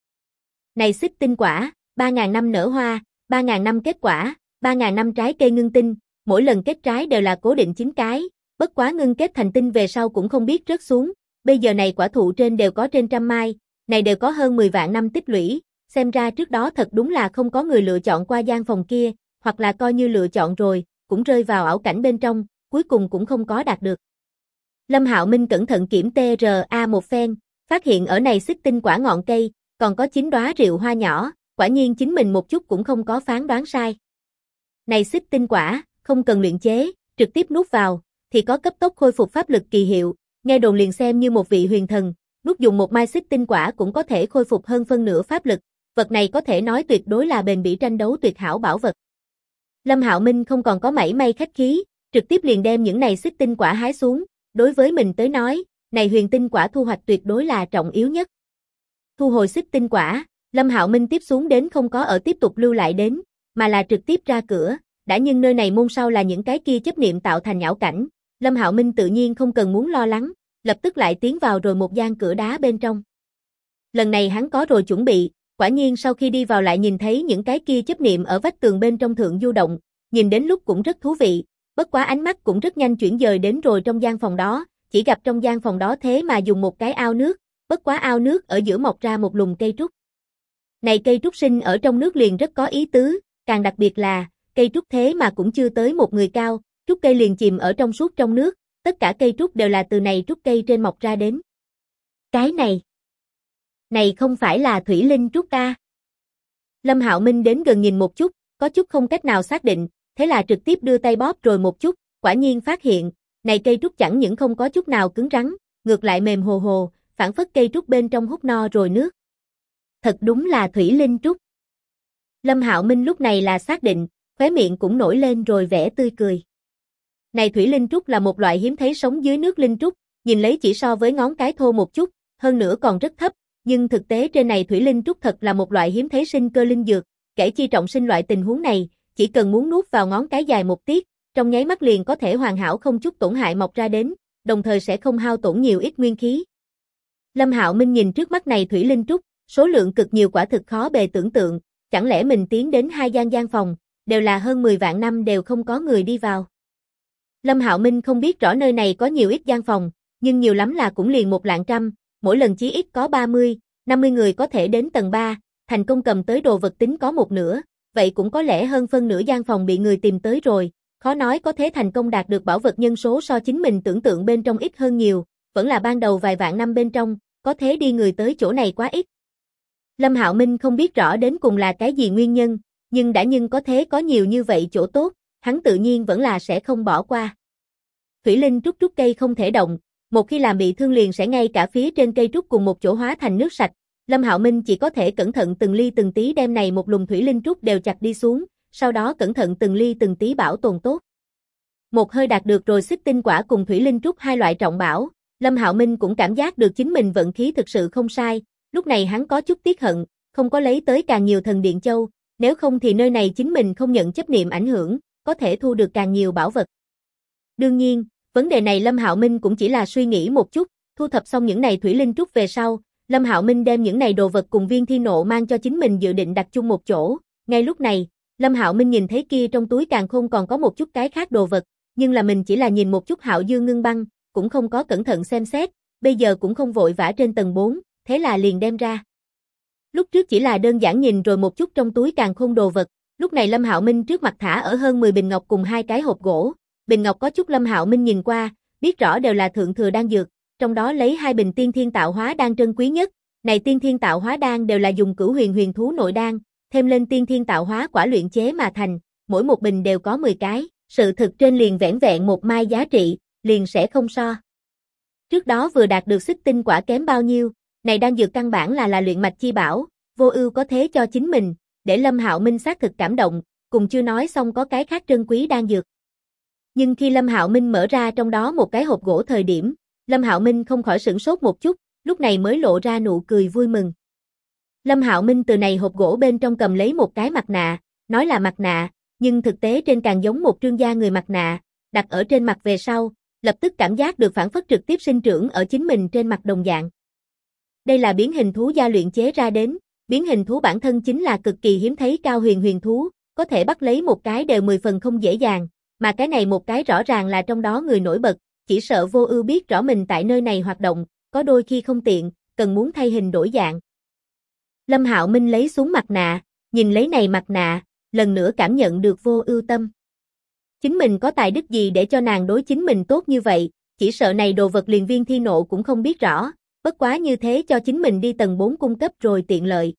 Này xích tinh quả, 3.000 năm nở hoa, 3.000 năm kết quả, 3.000 năm trái cây ngưng tinh, mỗi lần kết trái đều là cố định 9 cái, bất quá ngưng kết thành tinh về sau cũng không biết rớt xuống, bây giờ này quả thụ trên đều có trên trăm mai, này đều có hơn 10 vạn năm tích lũy, xem ra trước đó thật đúng là không có người lựa chọn qua gian phòng kia, hoặc là coi như lựa chọn rồi, cũng rơi vào ảo cảnh bên trong, cuối cùng cũng không có đạt được. Lâm Hạo Minh cẩn thận kiểm TRA một phen, phát hiện ở này xích tinh quả ngọn cây, còn có 9 đóa rượu hoa nhỏ, quả nhiên chính mình một chút cũng không có phán đoán sai. Này xích tinh quả, không cần luyện chế, trực tiếp nuốt vào, thì có cấp tốc khôi phục pháp lực kỳ hiệu, nghe đồn liền xem như một vị huyền thần, nuốt dùng một mai xích tinh quả cũng có thể khôi phục hơn phân nửa pháp lực, vật này có thể nói tuyệt đối là bền bỉ tranh đấu tuyệt hảo bảo vật. Lâm Hạo Minh không còn có mảy may khách khí, trực tiếp liền đem những này xích tinh quả hái xuống, đối với mình tới nói, này huyền tinh quả thu hoạch tuyệt đối là trọng yếu nhất. Thu hồi xích tinh quả, Lâm Hạo Minh tiếp xuống đến không có ở tiếp tục lưu lại đến, mà là trực tiếp ra cửa, đã nhưng nơi này môn sau là những cái kia chấp niệm tạo thành ảo cảnh, Lâm Hạo Minh tự nhiên không cần muốn lo lắng, lập tức lại tiến vào rồi một gian cửa đá bên trong. Lần này hắn có rồi chuẩn bị, quả nhiên sau khi đi vào lại nhìn thấy những cái kia chấp niệm ở vách tường bên trong thượng du động, nhìn đến lúc cũng rất thú vị, bất quá ánh mắt cũng rất nhanh chuyển dời đến rồi trong gian phòng đó, chỉ gặp trong gian phòng đó thế mà dùng một cái ao nước, bất quá ao nước ở giữa mọc ra một lùm cây trúc. Này cây trúc sinh ở trong nước liền rất có ý tứ, càng đặc biệt là, cây trúc thế mà cũng chưa tới một người cao, trúc cây liền chìm ở trong suốt trong nước, tất cả cây trúc đều là từ này trúc cây trên mọc ra đến. Cái này không phải là thủy linh trúc a? Lâm Hạo Minh đến gần nhìn một chút, có chút không cách nào xác định, thế là trực tiếp đưa tay bóp rồi một chút, quả nhiên phát hiện, này cây trúc chẳng những không có chút nào cứng rắn, ngược lại mềm hồ hồ, phản phất cây trúc bên trong hút no rồi nước. Thật đúng là thủy linh trúc. Lâm Hạo Minh lúc này là xác định, khóe miệng cũng nổi lên rồi vẻ tươi cười. Này thủy linh trúc là một loại hiếm thấy sống dưới nước linh trúc, nhìn lấy chỉ so với ngón cái thô một chút, hơn nữa còn rất thấp, nhưng thực tế trên này thủy linh trúc thật là một loại hiếm thấy sinh cơ linh dược, kể chi trọng sinh loại tình huống này, chỉ cần muốn nuốt vào ngón cái dài một tiết, trong nháy mắt liền có thể hoàn hảo không chút tổn hại mọc ra đến, đồng thời sẽ không hao tổn nhiều ít nguyên khí. Lâm Hạo Minh nhìn trước mắt này thủy linh trúc, số lượng cực nhiều quả thực khó bề tưởng tượng, chẳng lẽ mình tiến đến hai gian phòng, đều là hơn 10 vạn năm đều không có người đi vào. Lâm Hạo Minh không biết rõ nơi này có nhiều ít gian phòng, nhưng nhiều lắm là cũng liền 100.000, mỗi lần chí ít có 30, 50 người có thể đến tầng 3, thành công cầm tới đồ vật tính có một nửa, vậy cũng có lẽ hơn phân nửa gian phòng bị người tìm tới rồi, khó nói có thể thành công đạt được bảo vật nhân số so chính mình tưởng tượng bên trong ít hơn nhiều, vẫn là ban đầu vài vạn năm bên trong, có thế đi người tới chỗ này quá ít. Lâm Hạo Minh không biết rõ đến cùng là cái gì nguyên nhân, nhưng đã nhưng có thế có nhiều như vậy chỗ tốt, hắn tự nhiên vẫn là sẽ không bỏ qua. Thủy linh trúc cây không thể động, một khi làm bị thương liền sẽ ngay cả phía trên cây trúc cùng một chỗ hóa thành nước sạch. Lâm Hạo Minh chỉ có thể cẩn thận từng ly từng tí đem này một lùm thủy linh trúc đều chặt đi xuống, sau đó cẩn thận từng ly từng tí bảo tồn tốt. Một hơi đạt được rồi xích tinh quả cùng thủy linh trúc hai loại trọng bảo, Lâm Hạo Minh cũng cảm giác được chính mình vận khí thực sự không sai, lúc này hắn có chút tiếc hận, không có lấy tới càng nhiều thần điện châu, nếu không thì nơi này chính mình không nhận chấp niệm ảnh hưởng, có thể thu được càng nhiều bảo vật. Đương nhiên, vấn đề này Lâm Hạo Minh cũng chỉ là suy nghĩ một chút, thu thập xong những này thủy linh trúc về sau, Lâm Hạo Minh đem những này đồ vật cùng viên thiên nộ mang cho chính mình dự định đặt chung một chỗ, ngay lúc này, Lâm Hạo Minh nhìn thấy kia trong túi càn khôn còn có một chút cái khác đồ vật, nhưng là mình chỉ là nhìn một chút Hạo Dương ngưng băng, cũng không có cẩn thận xem xét, bây giờ cũng không vội vã trên tầng 4, thế là liền đem ra. Lúc trước chỉ là đơn giản nhìn rồi một chút trong túi càn khôn đồ vật, lúc này Lâm Hạo Minh trước mặt thả ở hơn 10 bình ngọc cùng hai cái hộp gỗ, bình ngọc có chút Lâm Hạo Minh nhìn qua, biết rõ đều là thượng thừa đan dược, trong đó lấy 2 bình tiên thiên tạo hóa đan trân quý nhất, này tiên thiên tạo hóa đan đều là dùng cửu huyền huyền thú nội đan, thêm lên tiên thiên tạo hóa quả luyện chế mà thành, mỗi một bình đều có 10 cái, sự thực trên liền vẻn vẹn một mai giá trị, liền sẽ không so. Trước đó vừa đạt được xích tinh quả kém bao nhiêu, này đan dược căn bản là luyện mạch chi bảo, vô ưu có thế cho chính mình, để Lâm Hạo Minh xác thực cảm động, cùng chưa nói xong có cái khác trân quý đan dược. Nhưng khi Lâm Hạo Minh mở ra trong đó một cái hộp gỗ thời điểm, Lâm Hạo Minh không khỏi sửng sốt một chút, lúc này mới lộ ra nụ cười vui mừng. Lâm Hạo Minh từ này hộp gỗ bên trong cầm lấy một cái mặt nạ, nói là mặt nạ, nhưng thực tế trên càng giống một trương da người mặt nạ, đặt ở trên mặt về sau, lập tức cảm giác được phản phất trực tiếp sinh trưởng ở chính mình trên mặt đồng dạng. Đây là biến hình thú da luyện chế ra đến, biến hình thú bản thân chính là cực kỳ hiếm thấy cao huyền huyền thú, có thể bắt lấy một cái đều 10 phần không dễ dàng, mà cái này một cái rõ ràng là trong đó người nổi bật, chỉ sợ vô ưu biết rõ mình tại nơi này hoạt động, có đôi khi không tiện, cần muốn thay hình đổi dạng. Lâm Hạo Minh lấy xuống mặt nạ, nhìn lấy này mặt nạ, lần nữa cảm nhận được vô ưu tâm. Chính mình có tài đức gì để cho nàng đối chính mình tốt như vậy, chỉ sợ này đồ vật liền viên thi nộ cũng không biết rõ, bất quá như thế cho chính mình đi tầng 4 cung cấp rồi tiện lợi.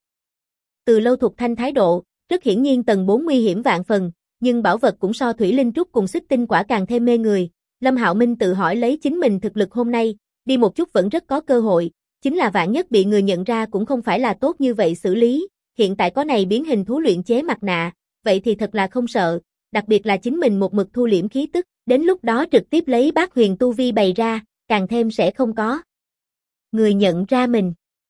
Từ Lâu Thục Thanh thái độ, rất hiển nhiên tầng 4 nguy hiểm vạn phần, nhưng bảo vật cũng so thủy linh trúc cùng xích tinh quả càng thêm mê người. Lâm Hạo Minh tự hỏi lấy chính mình thực lực hôm nay, đi một chút vẫn rất có cơ hội, chính là vạn nhất bị người nhận ra cũng không phải là tốt như vậy xử lý, hiện tại có này biến hình thú luyện chế mặt nạ, vậy thì thật là không sợ, đặc biệt là chính mình một mực thu liễm khí tức, đến lúc đó trực tiếp lấy bát huyền tu vi bày ra, càng thêm sẽ không có người nhận ra mình.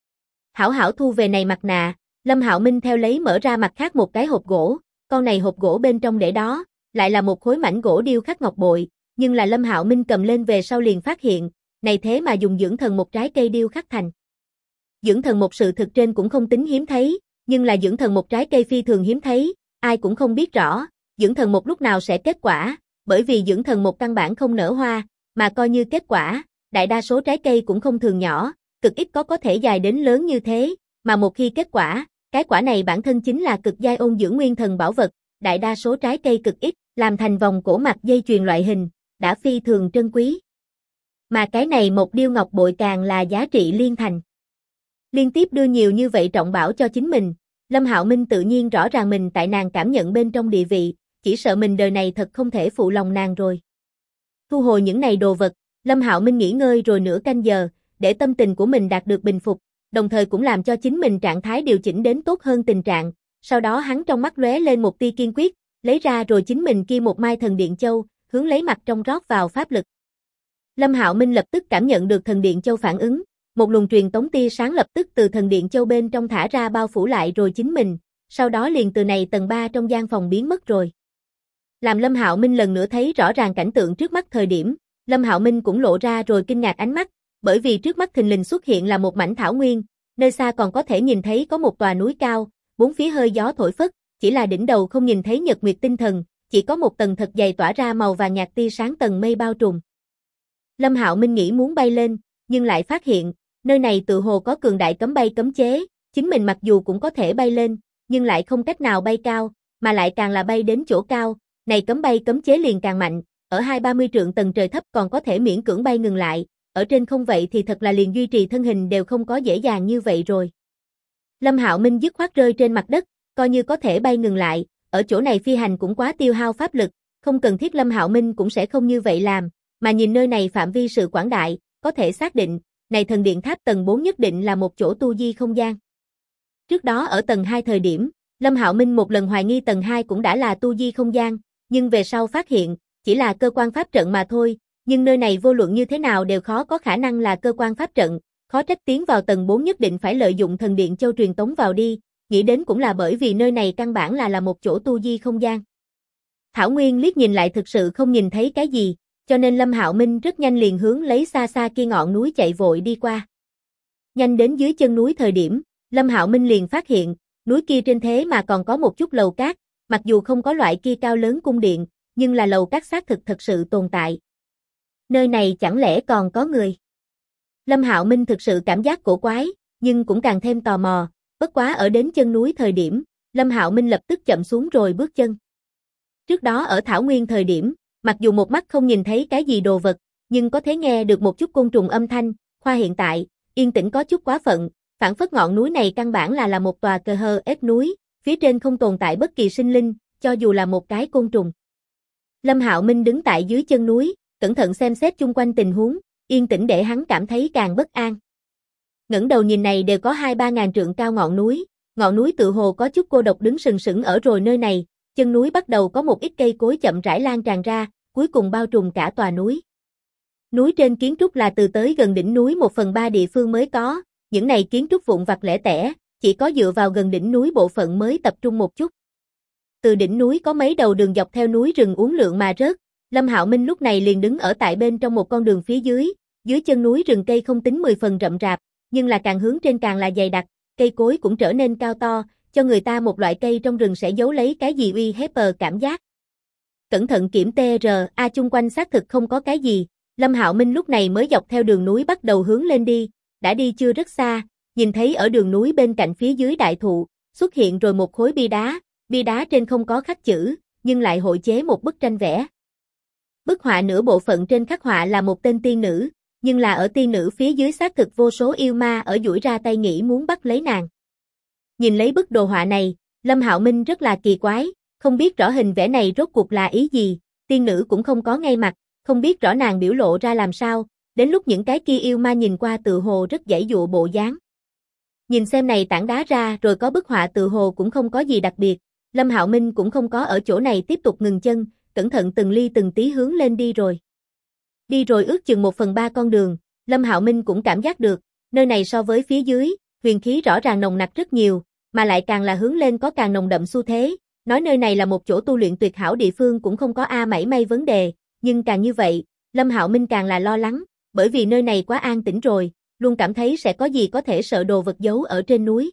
Hảo hảo thu về này mặt nạ, Lâm Hạo Minh theo lấy mở ra mặt khác một cái hộp gỗ, con này hộp gỗ bên trong để đó, lại là một khối mảnh gỗ điêu khắc ngọc bội, nhưng là Lâm Hạo Minh cầm lên về sau liền phát hiện, này thế mà dùng dưỡng thần một trái cây điêu khắc thành. Dưỡng thần một sự thực trên cũng không tính hiếm thấy, nhưng là dưỡng thần một trái cây phi thường hiếm thấy, ai cũng không biết rõ, dưỡng thần một lúc nào sẽ kết quả, bởi vì dưỡng thần một căn bản không nở hoa, mà coi như kết quả, đại đa số trái cây cũng không thường nhỏ, cực ít có thể dài đến lớn như thế, mà một khi kết quả, cái quả này bản thân chính là cực giai ôn dưỡng nguyên thần bảo vật, đại đa số trái cây cực ít, làm thành vòng cổ mặt dây chuyền loại hình, đã phi thường trân quý. Mà cái này một điêu ngọc bội càng là giá trị liên thành. Liên tiếp đưa nhiều như vậy trọng bảo cho chính mình, Lâm Hạo Minh tự nhiên rõ ràng mình tại nàng cảm nhận bên trong địa vị, chỉ sợ mình đời này thật không thể phụ lòng nàng rồi. Thu hồi những này đồ vật, Lâm Hạo Minh nghỉ ngơi rồi nửa canh giờ, để tâm tình của mình đạt được bình phục, đồng thời cũng làm cho chính mình trạng thái điều chỉnh đến tốt hơn tình trạng, sau đó hắn trong mắt lóe lên một tia kiên quyết, lấy ra rồi chính mình kia một mai thần điện châu, hướng lấy mặt trong rót vào pháp lực. Lâm Hạo Minh lập tức cảm nhận được thần điện châu phản ứng, một luồng truyền tống tia sáng lập tức từ thần điện châu bên trong thả ra bao phủ lại rồi chính mình, sau đó liền từ này tầng 3 trong gian phòng biến mất rồi. Làm Lâm Hạo Minh lần nữa thấy rõ ràng cảnh tượng trước mắt thời điểm, Lâm Hạo Minh cũng lộ ra rồi kinh ngạc ánh mắt, bởi vì trước mắt thình lình xuất hiện là một mảnh thảo nguyên, nơi xa còn có thể nhìn thấy có một tòa núi cao, bốn phía hơi gió thổi phất, chỉ là đỉnh đầu không nhìn thấy nhật nguyệt tinh thần, chỉ có một tầng thật dày tỏa ra màu vàng nhạt tia sáng tầng mây bao trùm. Lâm Hạo Minh nghĩ muốn bay lên, nhưng lại phát hiện, nơi này tự hồ có cường đại cấm bay cấm chế, chính mình mặc dù cũng có thể bay lên, nhưng lại không cách nào bay cao, mà lại càng là bay đến chỗ cao, này cấm bay cấm chế liền càng mạnh, ở 20-30 trượng tầng trời thấp còn có thể miễn cưỡng bay ngừng lại, ở trên không vậy thì thật là liền duy trì thân hình đều không có dễ dàng như vậy rồi. Lâm Hạo Minh dứt khoát rơi trên mặt đất, coi như có thể bay ngừng lại, ở chỗ này phi hành cũng quá tiêu hao pháp lực, không cần thiết Lâm Hạo Minh cũng sẽ không như vậy làm, mà nhìn nơi này phạm vi sự quảng đại, có thể xác định, này thần điện tháp tầng 4 nhất định là một chỗ tu di không gian. Trước đó ở tầng 2 thời điểm, Lâm Hạo Minh một lần hoài nghi tầng 2 cũng đã là tu di không gian, nhưng về sau phát hiện, chỉ là cơ quan pháp trận mà thôi, nhưng nơi này vô luận như thế nào đều khó có khả năng là cơ quan pháp trận, khó trách tiến vào tầng 4 nhất định phải lợi dụng thần điện châu truyền tống vào đi, nghĩ đến cũng là bởi vì nơi này căn bản là một chỗ tu di không gian. Thảo Nguyên liếc nhìn lại thực sự không nhìn thấy cái gì, cho nên Lâm Hạo Minh rất nhanh liền hướng lấy xa xa kia ngọn núi chạy vội đi qua. Nhanh đến dưới chân núi thời điểm, Lâm Hạo Minh liền phát hiện, núi kia trên thế mà còn có một chút lầu cát, mặc dù không có loại kia cao lớn cung điện, nhưng là lầu cát xác thực thật sự tồn tại. Nơi này chẳng lẽ còn có người? Lâm Hạo Minh thực sự cảm giác cổ quái, nhưng cũng càng thêm tò mò, bất quá ở đến chân núi thời điểm, Lâm Hạo Minh lập tức chậm xuống rồi bước chân. Trước đó ở Thảo Nguyên thời điểm, mặc dù một mắt không nhìn thấy cái gì đồ vật, nhưng có thể nghe được một chút côn trùng âm thanh, khoa hiện tại, yên tĩnh có chút quá phận, phản phất ngọn núi này căn bản là một tòa cờ hờ ép núi, phía trên không tồn tại bất kỳ sinh linh, cho dù là một cái côn trùng. Lâm Hạo Minh đứng tại dưới chân núi, cẩn thận xem xét chung quanh tình huống, yên tĩnh để hắn cảm thấy càng bất an. Ngẩng đầu nhìn này đều có 2-3 ngàn trượng cao ngọn núi tự hồ có chút cô độc đứng sừng sững ở rồi nơi này, chân núi bắt đầu có một ít cây cối chậm rãi lan tràn ra, cuối cùng bao trùm cả tòa núi. Núi trên kiến trúc là từ tới gần đỉnh núi 1/3 địa phương mới có, những này kiến trúc vụn vặt lẻ tẻ, chỉ có dựa vào gần đỉnh núi bộ phận mới tập trung một chút. Từ đỉnh núi có mấy đầu đường dọc theo núi rừng uốn lượn mà rớt, Lâm Hạo Minh lúc này liền đứng ở tại bên trong một con đường phía dưới chân núi rừng cây không tính 10 phần rậm rạp, nhưng là càng hướng trên càng là dày đặc, cây cối cũng trở nên cao to, cho người ta một loại cây trong rừng sẽ giấu lấy cái gì uy hiếp cảm giác. Cẩn thận kiểm TRA chung quanh xác thực không có cái gì, Lâm Hạo Minh lúc này mới dọc theo đường núi bắt đầu hướng lên đi, đã đi chưa rất xa, nhìn thấy ở đường núi bên cạnh phía dưới đại thụ, xuất hiện rồi một khối bia đá trên không có khắc chữ, nhưng lại hội chế một bức tranh vẽ. Bức họa nửa bộ phận trên khắc họa là một tên tiên nữ, nhưng là ở tiên nữ phía dưới xác thực vô số yêu ma ở duỗi ra tay nghĩ muốn bắt lấy nàng. Nhìn lấy bức đồ họa này, Lâm Hạo Minh rất là kỳ quái, không biết rõ hình vẽ này rốt cuộc là ý gì, tiên nữ cũng không có ngay mặt, không biết rõ nàng biểu lộ ra làm sao, đến lúc những cái kia yêu ma nhìn qua tự hồ rất giãy dụa bộ dáng. Nhìn xem này tảng đá ra rồi có bức họa tự hồ cũng không có gì đặc biệt, Lâm Hạo Minh cũng không có ở chỗ này tiếp tục ngừng chân, cẩn thận từng ly từng tí hướng lên đi rồi. Đi rồi ước chừng 1/3 con đường, Lâm Hạo Minh cũng cảm giác được, nơi này so với phía dưới, huyền khí rõ ràng nồng nặc rất nhiều, mà lại càng là hướng lên có càng nồng đậm xu thế, nói nơi này là một chỗ tu luyện tuyệt hảo địa phương cũng không có mảy may vấn đề, nhưng càng như vậy, Lâm Hạo Minh càng là lo lắng, bởi vì nơi này quá an tĩnh rồi, luôn cảm thấy sẽ có gì có thể sợ đồ vật giấu ở trên núi.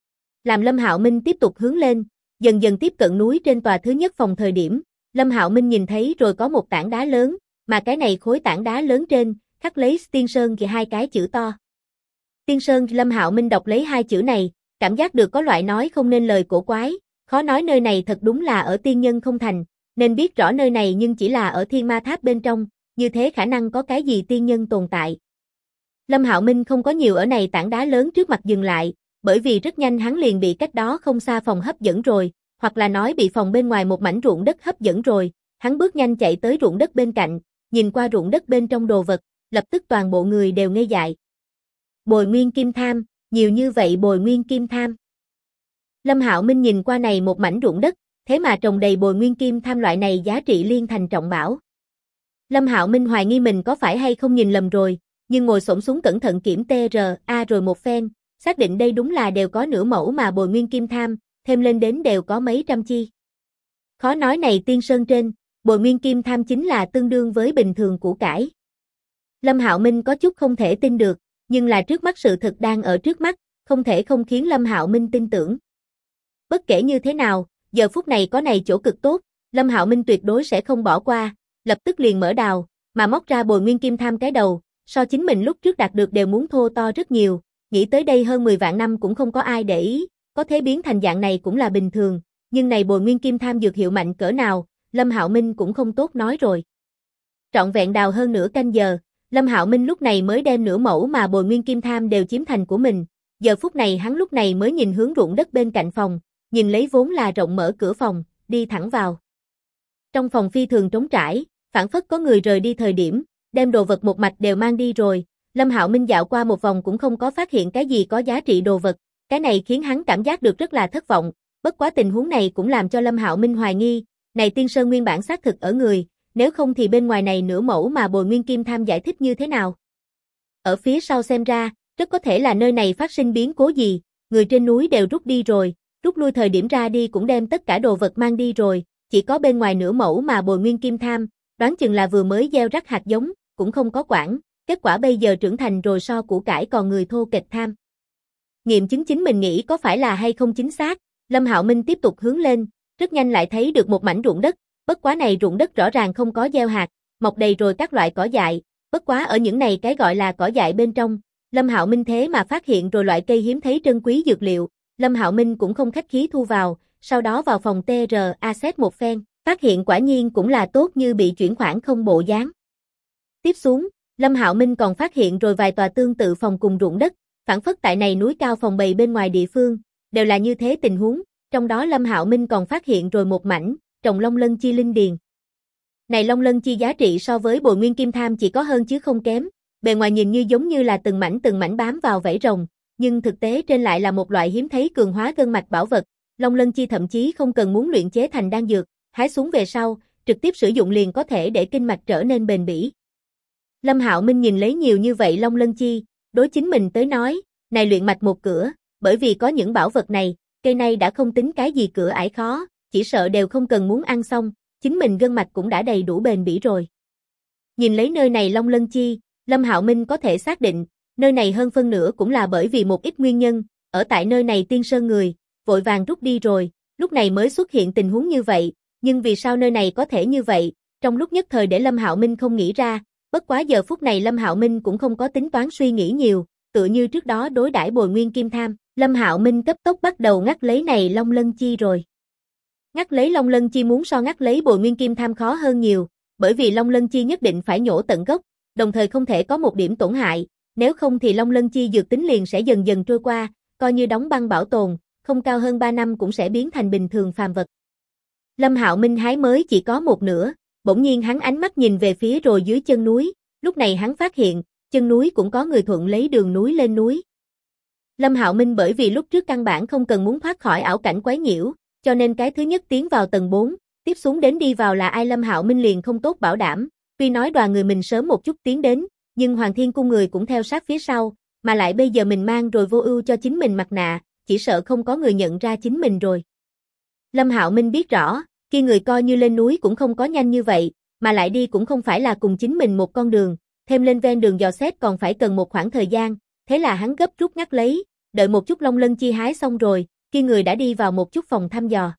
Làm Lâm Hạo Minh tiếp tục hướng lên, dần dần tiếp cận núi trên tòa thứ nhất phòng thời điểm, Lâm Hạo Minh nhìn thấy rồi có một tảng đá lớn, mà cái này khối tảng đá lớn trên, khắc lấy Tiên Sơn và 2 cái chữ to. Tiên Sơn, Lâm Hạo Minh đọc lấy 2 chữ này, cảm giác được có loại nói không nên lời cổ quái, khó nói nơi này thật đúng là ở tiên nhân không thành, nên biết rõ nơi này nhưng chỉ là ở thiên ma tháp bên trong, như thế khả năng có cái gì tiên nhân tồn tại. Lâm Hạo Minh không có nhiều ở này tảng đá lớn trước mặt dừng lại, bởi vì rất nhanh hắn liền bị cách đó không xa phòng hấp dẫn rồi, hoặc là nói bị phòng bên ngoài một mảnh ruộng đất hấp dẫn rồi, hắn bước nhanh chạy tới ruộng đất bên cạnh, nhìn qua ruộng đất bên trong đồ vật, lập tức toàn bộ người đều ngây dại. Bồi nguyên kim tham, nhiều như vậy bồi nguyên kim tham. Lâm Hạo Minh nhìn qua này một mảnh ruộng đất, thế mà trồng đầy bồi nguyên kim tham loại này giá trị liên thành trọng bảo. Lâm Hạo Minh hoài nghi mình có phải hay không nhìn lầm rồi, nhưng ngồi xổm xuống cẩn thận kiểm TRA rồi một phen, xác định đây đúng là đều có nửa mẫu mà bồi nguyên kim tham, thêm lên đến đều có mấy trăm chi. Khó nói này Tiên Sơn trên, bồi nguyên kim tham chính là tương đương với bình thường củ cải. Lâm Hạo Minh có chút không thể tin được, nhưng là trước mắt sự thật đang ở trước mắt, không thể không khiến Lâm Hạo Minh tin tưởng. Bất kể như thế nào, giờ phút này có này chỗ cực tốt, Lâm Hạo Minh tuyệt đối sẽ không bỏ qua, lập tức liền mở đào, mà móc ra bồi nguyên kim tham cái đầu, so chính mình lúc trước đạt được đều muốn thô to rất nhiều, nghĩ tới đây hơn 10 vạn năm cũng không có ai để ý, có thể biến thành dạng này cũng là bình thường, nhưng này bồi nguyên kim tham dược hiệu mạnh cỡ nào, Lâm Hạo Minh cũng không tốt nói rồi. Trọn vẹn đào hơn nửa canh giờ, Lâm Hạo Minh lúc này mới đem nửa mẫu mà bồi nguyên kim tham đều chiếm thành của mình, giờ phút này hắn lúc này mới nhìn hướng ruộng đất bên cạnh phòng, nhìn lấy vốn là rộng mở cửa phòng, đi thẳng vào. Trong phòng phi thường trống trải, phảng phất có người rời đi thời điểm, đem đồ vật một mạch đều mang đi rồi, Lâm Hạo Minh dạo qua một vòng cũng không có phát hiện cái gì có giá trị đồ vật, cái này khiến hắn cảm giác được rất là thất vọng, bất quá tình huống này cũng làm cho Lâm Hạo Minh hoài nghi, này Tiên Sơn nguyên bản xác thực ở người, nếu không thì bên ngoài này nửa mẫu mà bồi nguyên kim tham giải thích như thế nào. Ở phía sau xem ra, rất có thể là nơi này phát sinh biến cố gì, người trên núi đều rút đi rồi, rút lui thời điểm ra đi cũng đem tất cả đồ vật mang đi rồi, chỉ có bên ngoài nửa mẫu mà bồi nguyên kim tham, đoán chừng là vừa mới gieo rắc hạt giống, cũng không có quản, kết quả bây giờ trưởng thành rồi so củ cải còn người thô kệch tham. Nghiệm chứng chính mình nghĩ có phải là hay không chính xác, Lâm Hạo Minh tiếp tục hướng lên, rất nhanh lại thấy được một mảnh ruộng đất, bất quá này ruộng đất rõ ràng không có gieo hạt, mọc đầy rồi các loại cỏ dại, bất quá ở những này cái gọi là cỏ dại bên trong, Lâm Hạo Minh thế mà phát hiện rồi loại cây hiếm thấy trân quý dược liệu, Lâm Hạo Minh cũng không khách khí thu vào, sau đó vào phòng TRA xét một phen, phát hiện quả nhiên cũng là tốt như bị chuyển khoản không bộ dáng. Tiếp xuống, Lâm Hạo Minh còn phát hiện rồi vài tòa tương tự phòng cùng ruộng đất, phảng phất tại này núi cao phòng bầy bên ngoài địa phương, đều là như thế tình huống, trong đó Lâm Hạo Minh còn phát hiện rồi một mảnh, trồng Long Lân Chi linh điền. Này Long Lân Chi giá trị so với Bồi Nguyên Kim Tham chỉ có hơn chứ không kém, bề ngoài nhìn như giống như là từng mảnh bám vào vảy rồng, nhưng thực tế trên lại là một loại hiếm thấy cường hóa gân mạch bảo vật, Long Lân Chi thậm chí không cần muốn luyện chế thành đan dược, hái xuống về sau, trực tiếp sử dụng liền có thể để kinh mạch trở nên bền bỉ. Lâm Hạo Minh nhìn lấy nhiều như vậy Long Lân Chi, đối chính mình tới nói, này luyện mạch một cửa, bởi vì có những bảo vật này, cây này đã không tính cái gì cửa ải khó, chỉ sợ đều không cần muốn ăn xong, chính mình gân mạch cũng đã đầy đủ bền bỉ rồi. Nhìn lấy nơi này Long Lân Chi, Lâm Hạo Minh có thể xác định, nơi này hơn phân nửa cũng là bởi vì một ít nguyên nhân, ở tại nơi này Tiên Sơn người, vội vàng rút đi rồi, lúc này mới xuất hiện tình huống như vậy, nhưng vì sao nơi này có thể như vậy, trong lúc nhất thời để Lâm Hạo Minh không nghĩ ra, bất quá giờ phút này Lâm Hạo Minh cũng không có tính toán suy nghĩ nhiều, tựa như trước đó đối đãi Bồi Nguyên Kim Tham, Lâm Hạo Minh cấp tốc bắt đầu ngắt lấy này Long Lân Chi rồi. Ngắt lấy Long Lân Chi muốn so ngắt lấy Bồi Nguyên Kim Tham khó hơn nhiều, bởi vì Long Lân Chi nhất định phải nhổ tận gốc, đồng thời không thể có một điểm tổn hại, nếu không thì Long Lân Chi dược tính liền sẽ dần dần trôi qua, coi như đóng băng bảo tồn, không cao hơn 3 năm cũng sẽ biến thành bình thường phàm vật. Lâm Hạo Minh hái mới chỉ có một nửa, bỗng nhiên hắn ánh mắt nhìn về phía rồi dưới chân núi, lúc này hắn phát hiện, chân núi cũng có người thuận lấy đường núi lên núi. Lâm Hạo Minh bởi vì lúc trước căn bản không cần muốn thoát khỏi ảo cảnh quấy nhiễu, cho nên cái thứ nhất tiến vào tầng 4, tiếp xuống đến đi vào là ai Lâm Hạo Minh liền không tốt bảo đảm, tuy nói đoàn người mình sớm một chút tiến đến, nhưng Hoàng Thiên Cung người cũng theo sát phía sau, mà lại bây giờ mình mang rồi vô ưu cho chính mình mặt nạ, chỉ sợ không có người nhận ra chính mình rồi. Lâm Hạo Minh biết rõ, khi người coi như lên núi cũng không có nhanh như vậy, mà lại đi cũng không phải là cùng chính mình một con đường, thêm lên ven đường dò xét còn phải cần một khoảng thời gian, thế là hắn gấp rút ngắt lấy, đợi một chút Long Lân Chi hái xong rồi, khi người đã đi vào một chút phòng thăm dò.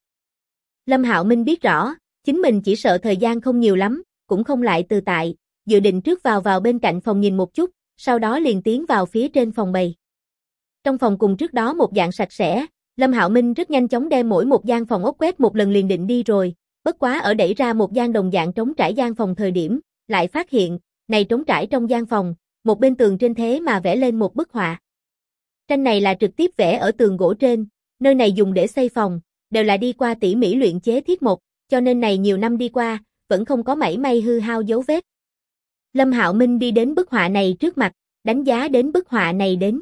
Lâm Hạo Minh biết rõ, chính mình chỉ sợ thời gian không nhiều lắm, cũng không lại từ tại, dự định trước vào bên cạnh phòng nhìn một chút, sau đó liền tiến vào phía trên phòng bày. Trong phòng cùng trước đó một dạng sạch sẽ, Lâm Hạo Minh rất nhanh chóng đem mỗi một gian phòng ốc quét một lần liền định đi rồi, bất quá ở đẩy ra một gian đồng dạng trống trải gian phòng thời điểm, lại phát hiện, này trống trải trong gian phòng, một bên tường trên thế mà vẽ lên một bức họa. Tranh này là trực tiếp vẽ ở tường gỗ trên, nơi này dùng để xây phòng, đều là đi qua tỉ mỉ luyện chế thiết mộc, cho nên này nhiều năm đi qua, vẫn không có mảy may hư hao dấu vết. Lâm Hạo Minh đi đến bức họa này trước mặt, đánh giá đến bức họa này đến.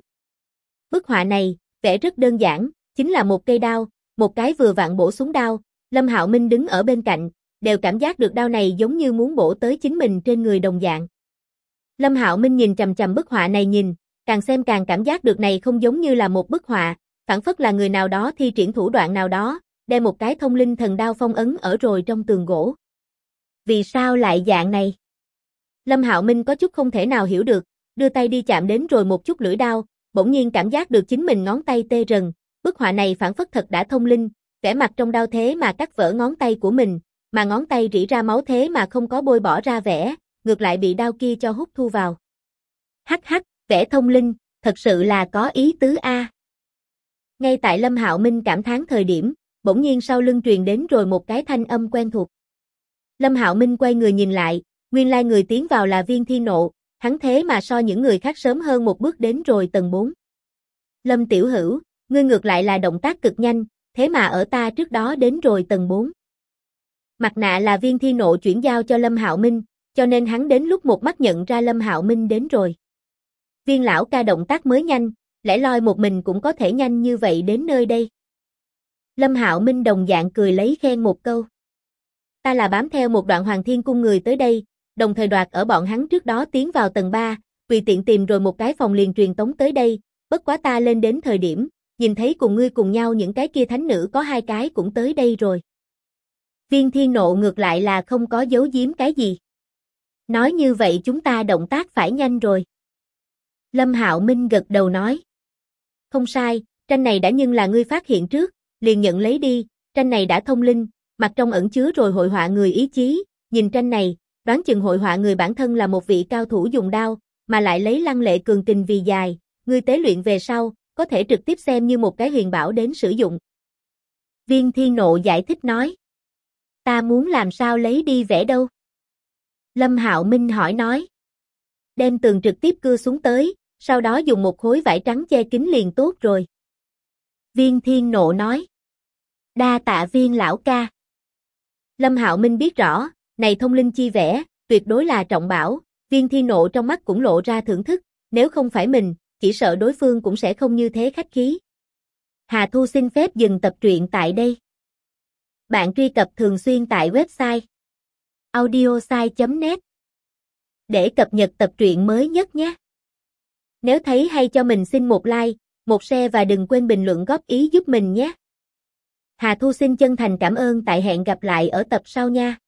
Bức họa này, vẽ rất đơn giản, chính là một cây đao, một cái vừa vặn bổ xuống đao, Lâm Hạo Minh đứng ở bên cạnh, đều cảm giác được đao này giống như muốn bổ tới chính mình trên người đồng dạng. Lâm Hạo Minh nhìn chằm chằm bức họa này nhìn, càng xem càng cảm giác được này không giống như là một bức họa, phảng phất là người nào đó thi triển thủ đoạn nào đó, đem một cái thông linh thần đao phong ấn ở rồi trong tường gỗ. Vì sao lại dạng này? Lâm Hạo Minh có chút không thể nào hiểu được, đưa tay đi chạm đến rồi một chút lưỡi đao, bỗng nhiên cảm giác được chính mình ngón tay tê rần, bức họa này phảng phất thật đã thông linh, vẻ mặt trong đao thế mà cắt vỡ ngón tay của mình, mà ngón tay rỉ ra máu thế mà không có bôi bỏ ra vẻ, ngược lại bị đao kia cho hút thu vào. Hắc hắc, vẽ thông linh, thật sự là có ý tứ a. Ngay tại Lâm Hạo Minh cảm thán thời điểm, bỗng nhiên sau lưng truyền đến rồi một cái thanh âm quen thuộc. Lâm Hạo Minh quay người nhìn lại, nguyên lai người tiến vào là Viên Thi Nộ, hắn thế mà so những người khác sớm hơn một bước đến rồi tầng 4. Lâm tiểu hữu, ngươi ngược lại là động tác cực nhanh, thế mà ở ta trước đó đến rồi tầng 4. Mặt nạ là Viên Thi Nộ chuyển giao cho Lâm Hạo Minh, cho nên hắn đến lúc một mắt nhận ra Lâm Hạo Minh đến rồi. Viên lão ca động tác mới nhanh, lẻ loi một mình cũng có thể nhanh như vậy đến nơi đây. Lâm Hạo Minh đồng dạng cười lấy khen một câu. Ta là bám theo một đoạn Hoàng Thiên Cung người tới đây, đồng thời đoạt ở bọn hắn trước đó tiến vào tầng 3, tùy tiện tìm rồi một cái phòng liền truyền tống tới đây, bất quá ta lên đến thời điểm, nhìn thấy cùng ngươi cùng nhau những cái kia thánh nữ có 2 cái cũng tới đây rồi. Viên Thiên Nộ ngược lại là không có giấu giếm cái gì. Nói như vậy chúng ta động tác phải nhanh rồi. Lâm Hạo Minh gật đầu nói. Không sai, tranh này đã nhưng là ngươi phát hiện trước, liền nhận lấy đi, tranh này đã thông linh, mặt trong ẩn chứa rồi hội họa người ý chí, nhìn tranh này, đoán chừng hội họa người bản thân là một vị cao thủ dùng đao, mà lại lấy lăng lệ cường kình vì dài, ngươi tế luyện về sau, có thể trực tiếp xem như một cái huyền bảo đến sử dụng. Viên Thiên Nộ giải thích nói. Ta muốn làm sao lấy đi vẽ đâu? Lâm Hạo Minh hỏi nói. đem tường trực tiếp cưa xuống tới, sau đó dùng một khối vải trắng che kín liền tốt rồi. Viên Thiên Nộ nói. Đa tạ Viên lão ca. Lâm Hạo Minh biết rõ, này thông linh chi vẽ, tuyệt đối là trọng bảo, Viên Thiên Nộ trong mắt cũng lộ ra thưởng thức, nếu không phải mình, chỉ sợ đối phương cũng sẽ không như thế khách khí. Hà Thu xin phép dừng tập truyện tại đây. Bạn truy cập thường xuyên tại website audiosai.net để cập nhật tập truyện mới nhất nhé. Nếu thấy hay cho mình xin một like, một share và đừng quên bình luận góp ý giúp mình nhé. Hà Thu xin chân thành cảm ơn, tại hẹn gặp lại ở tập sau nha.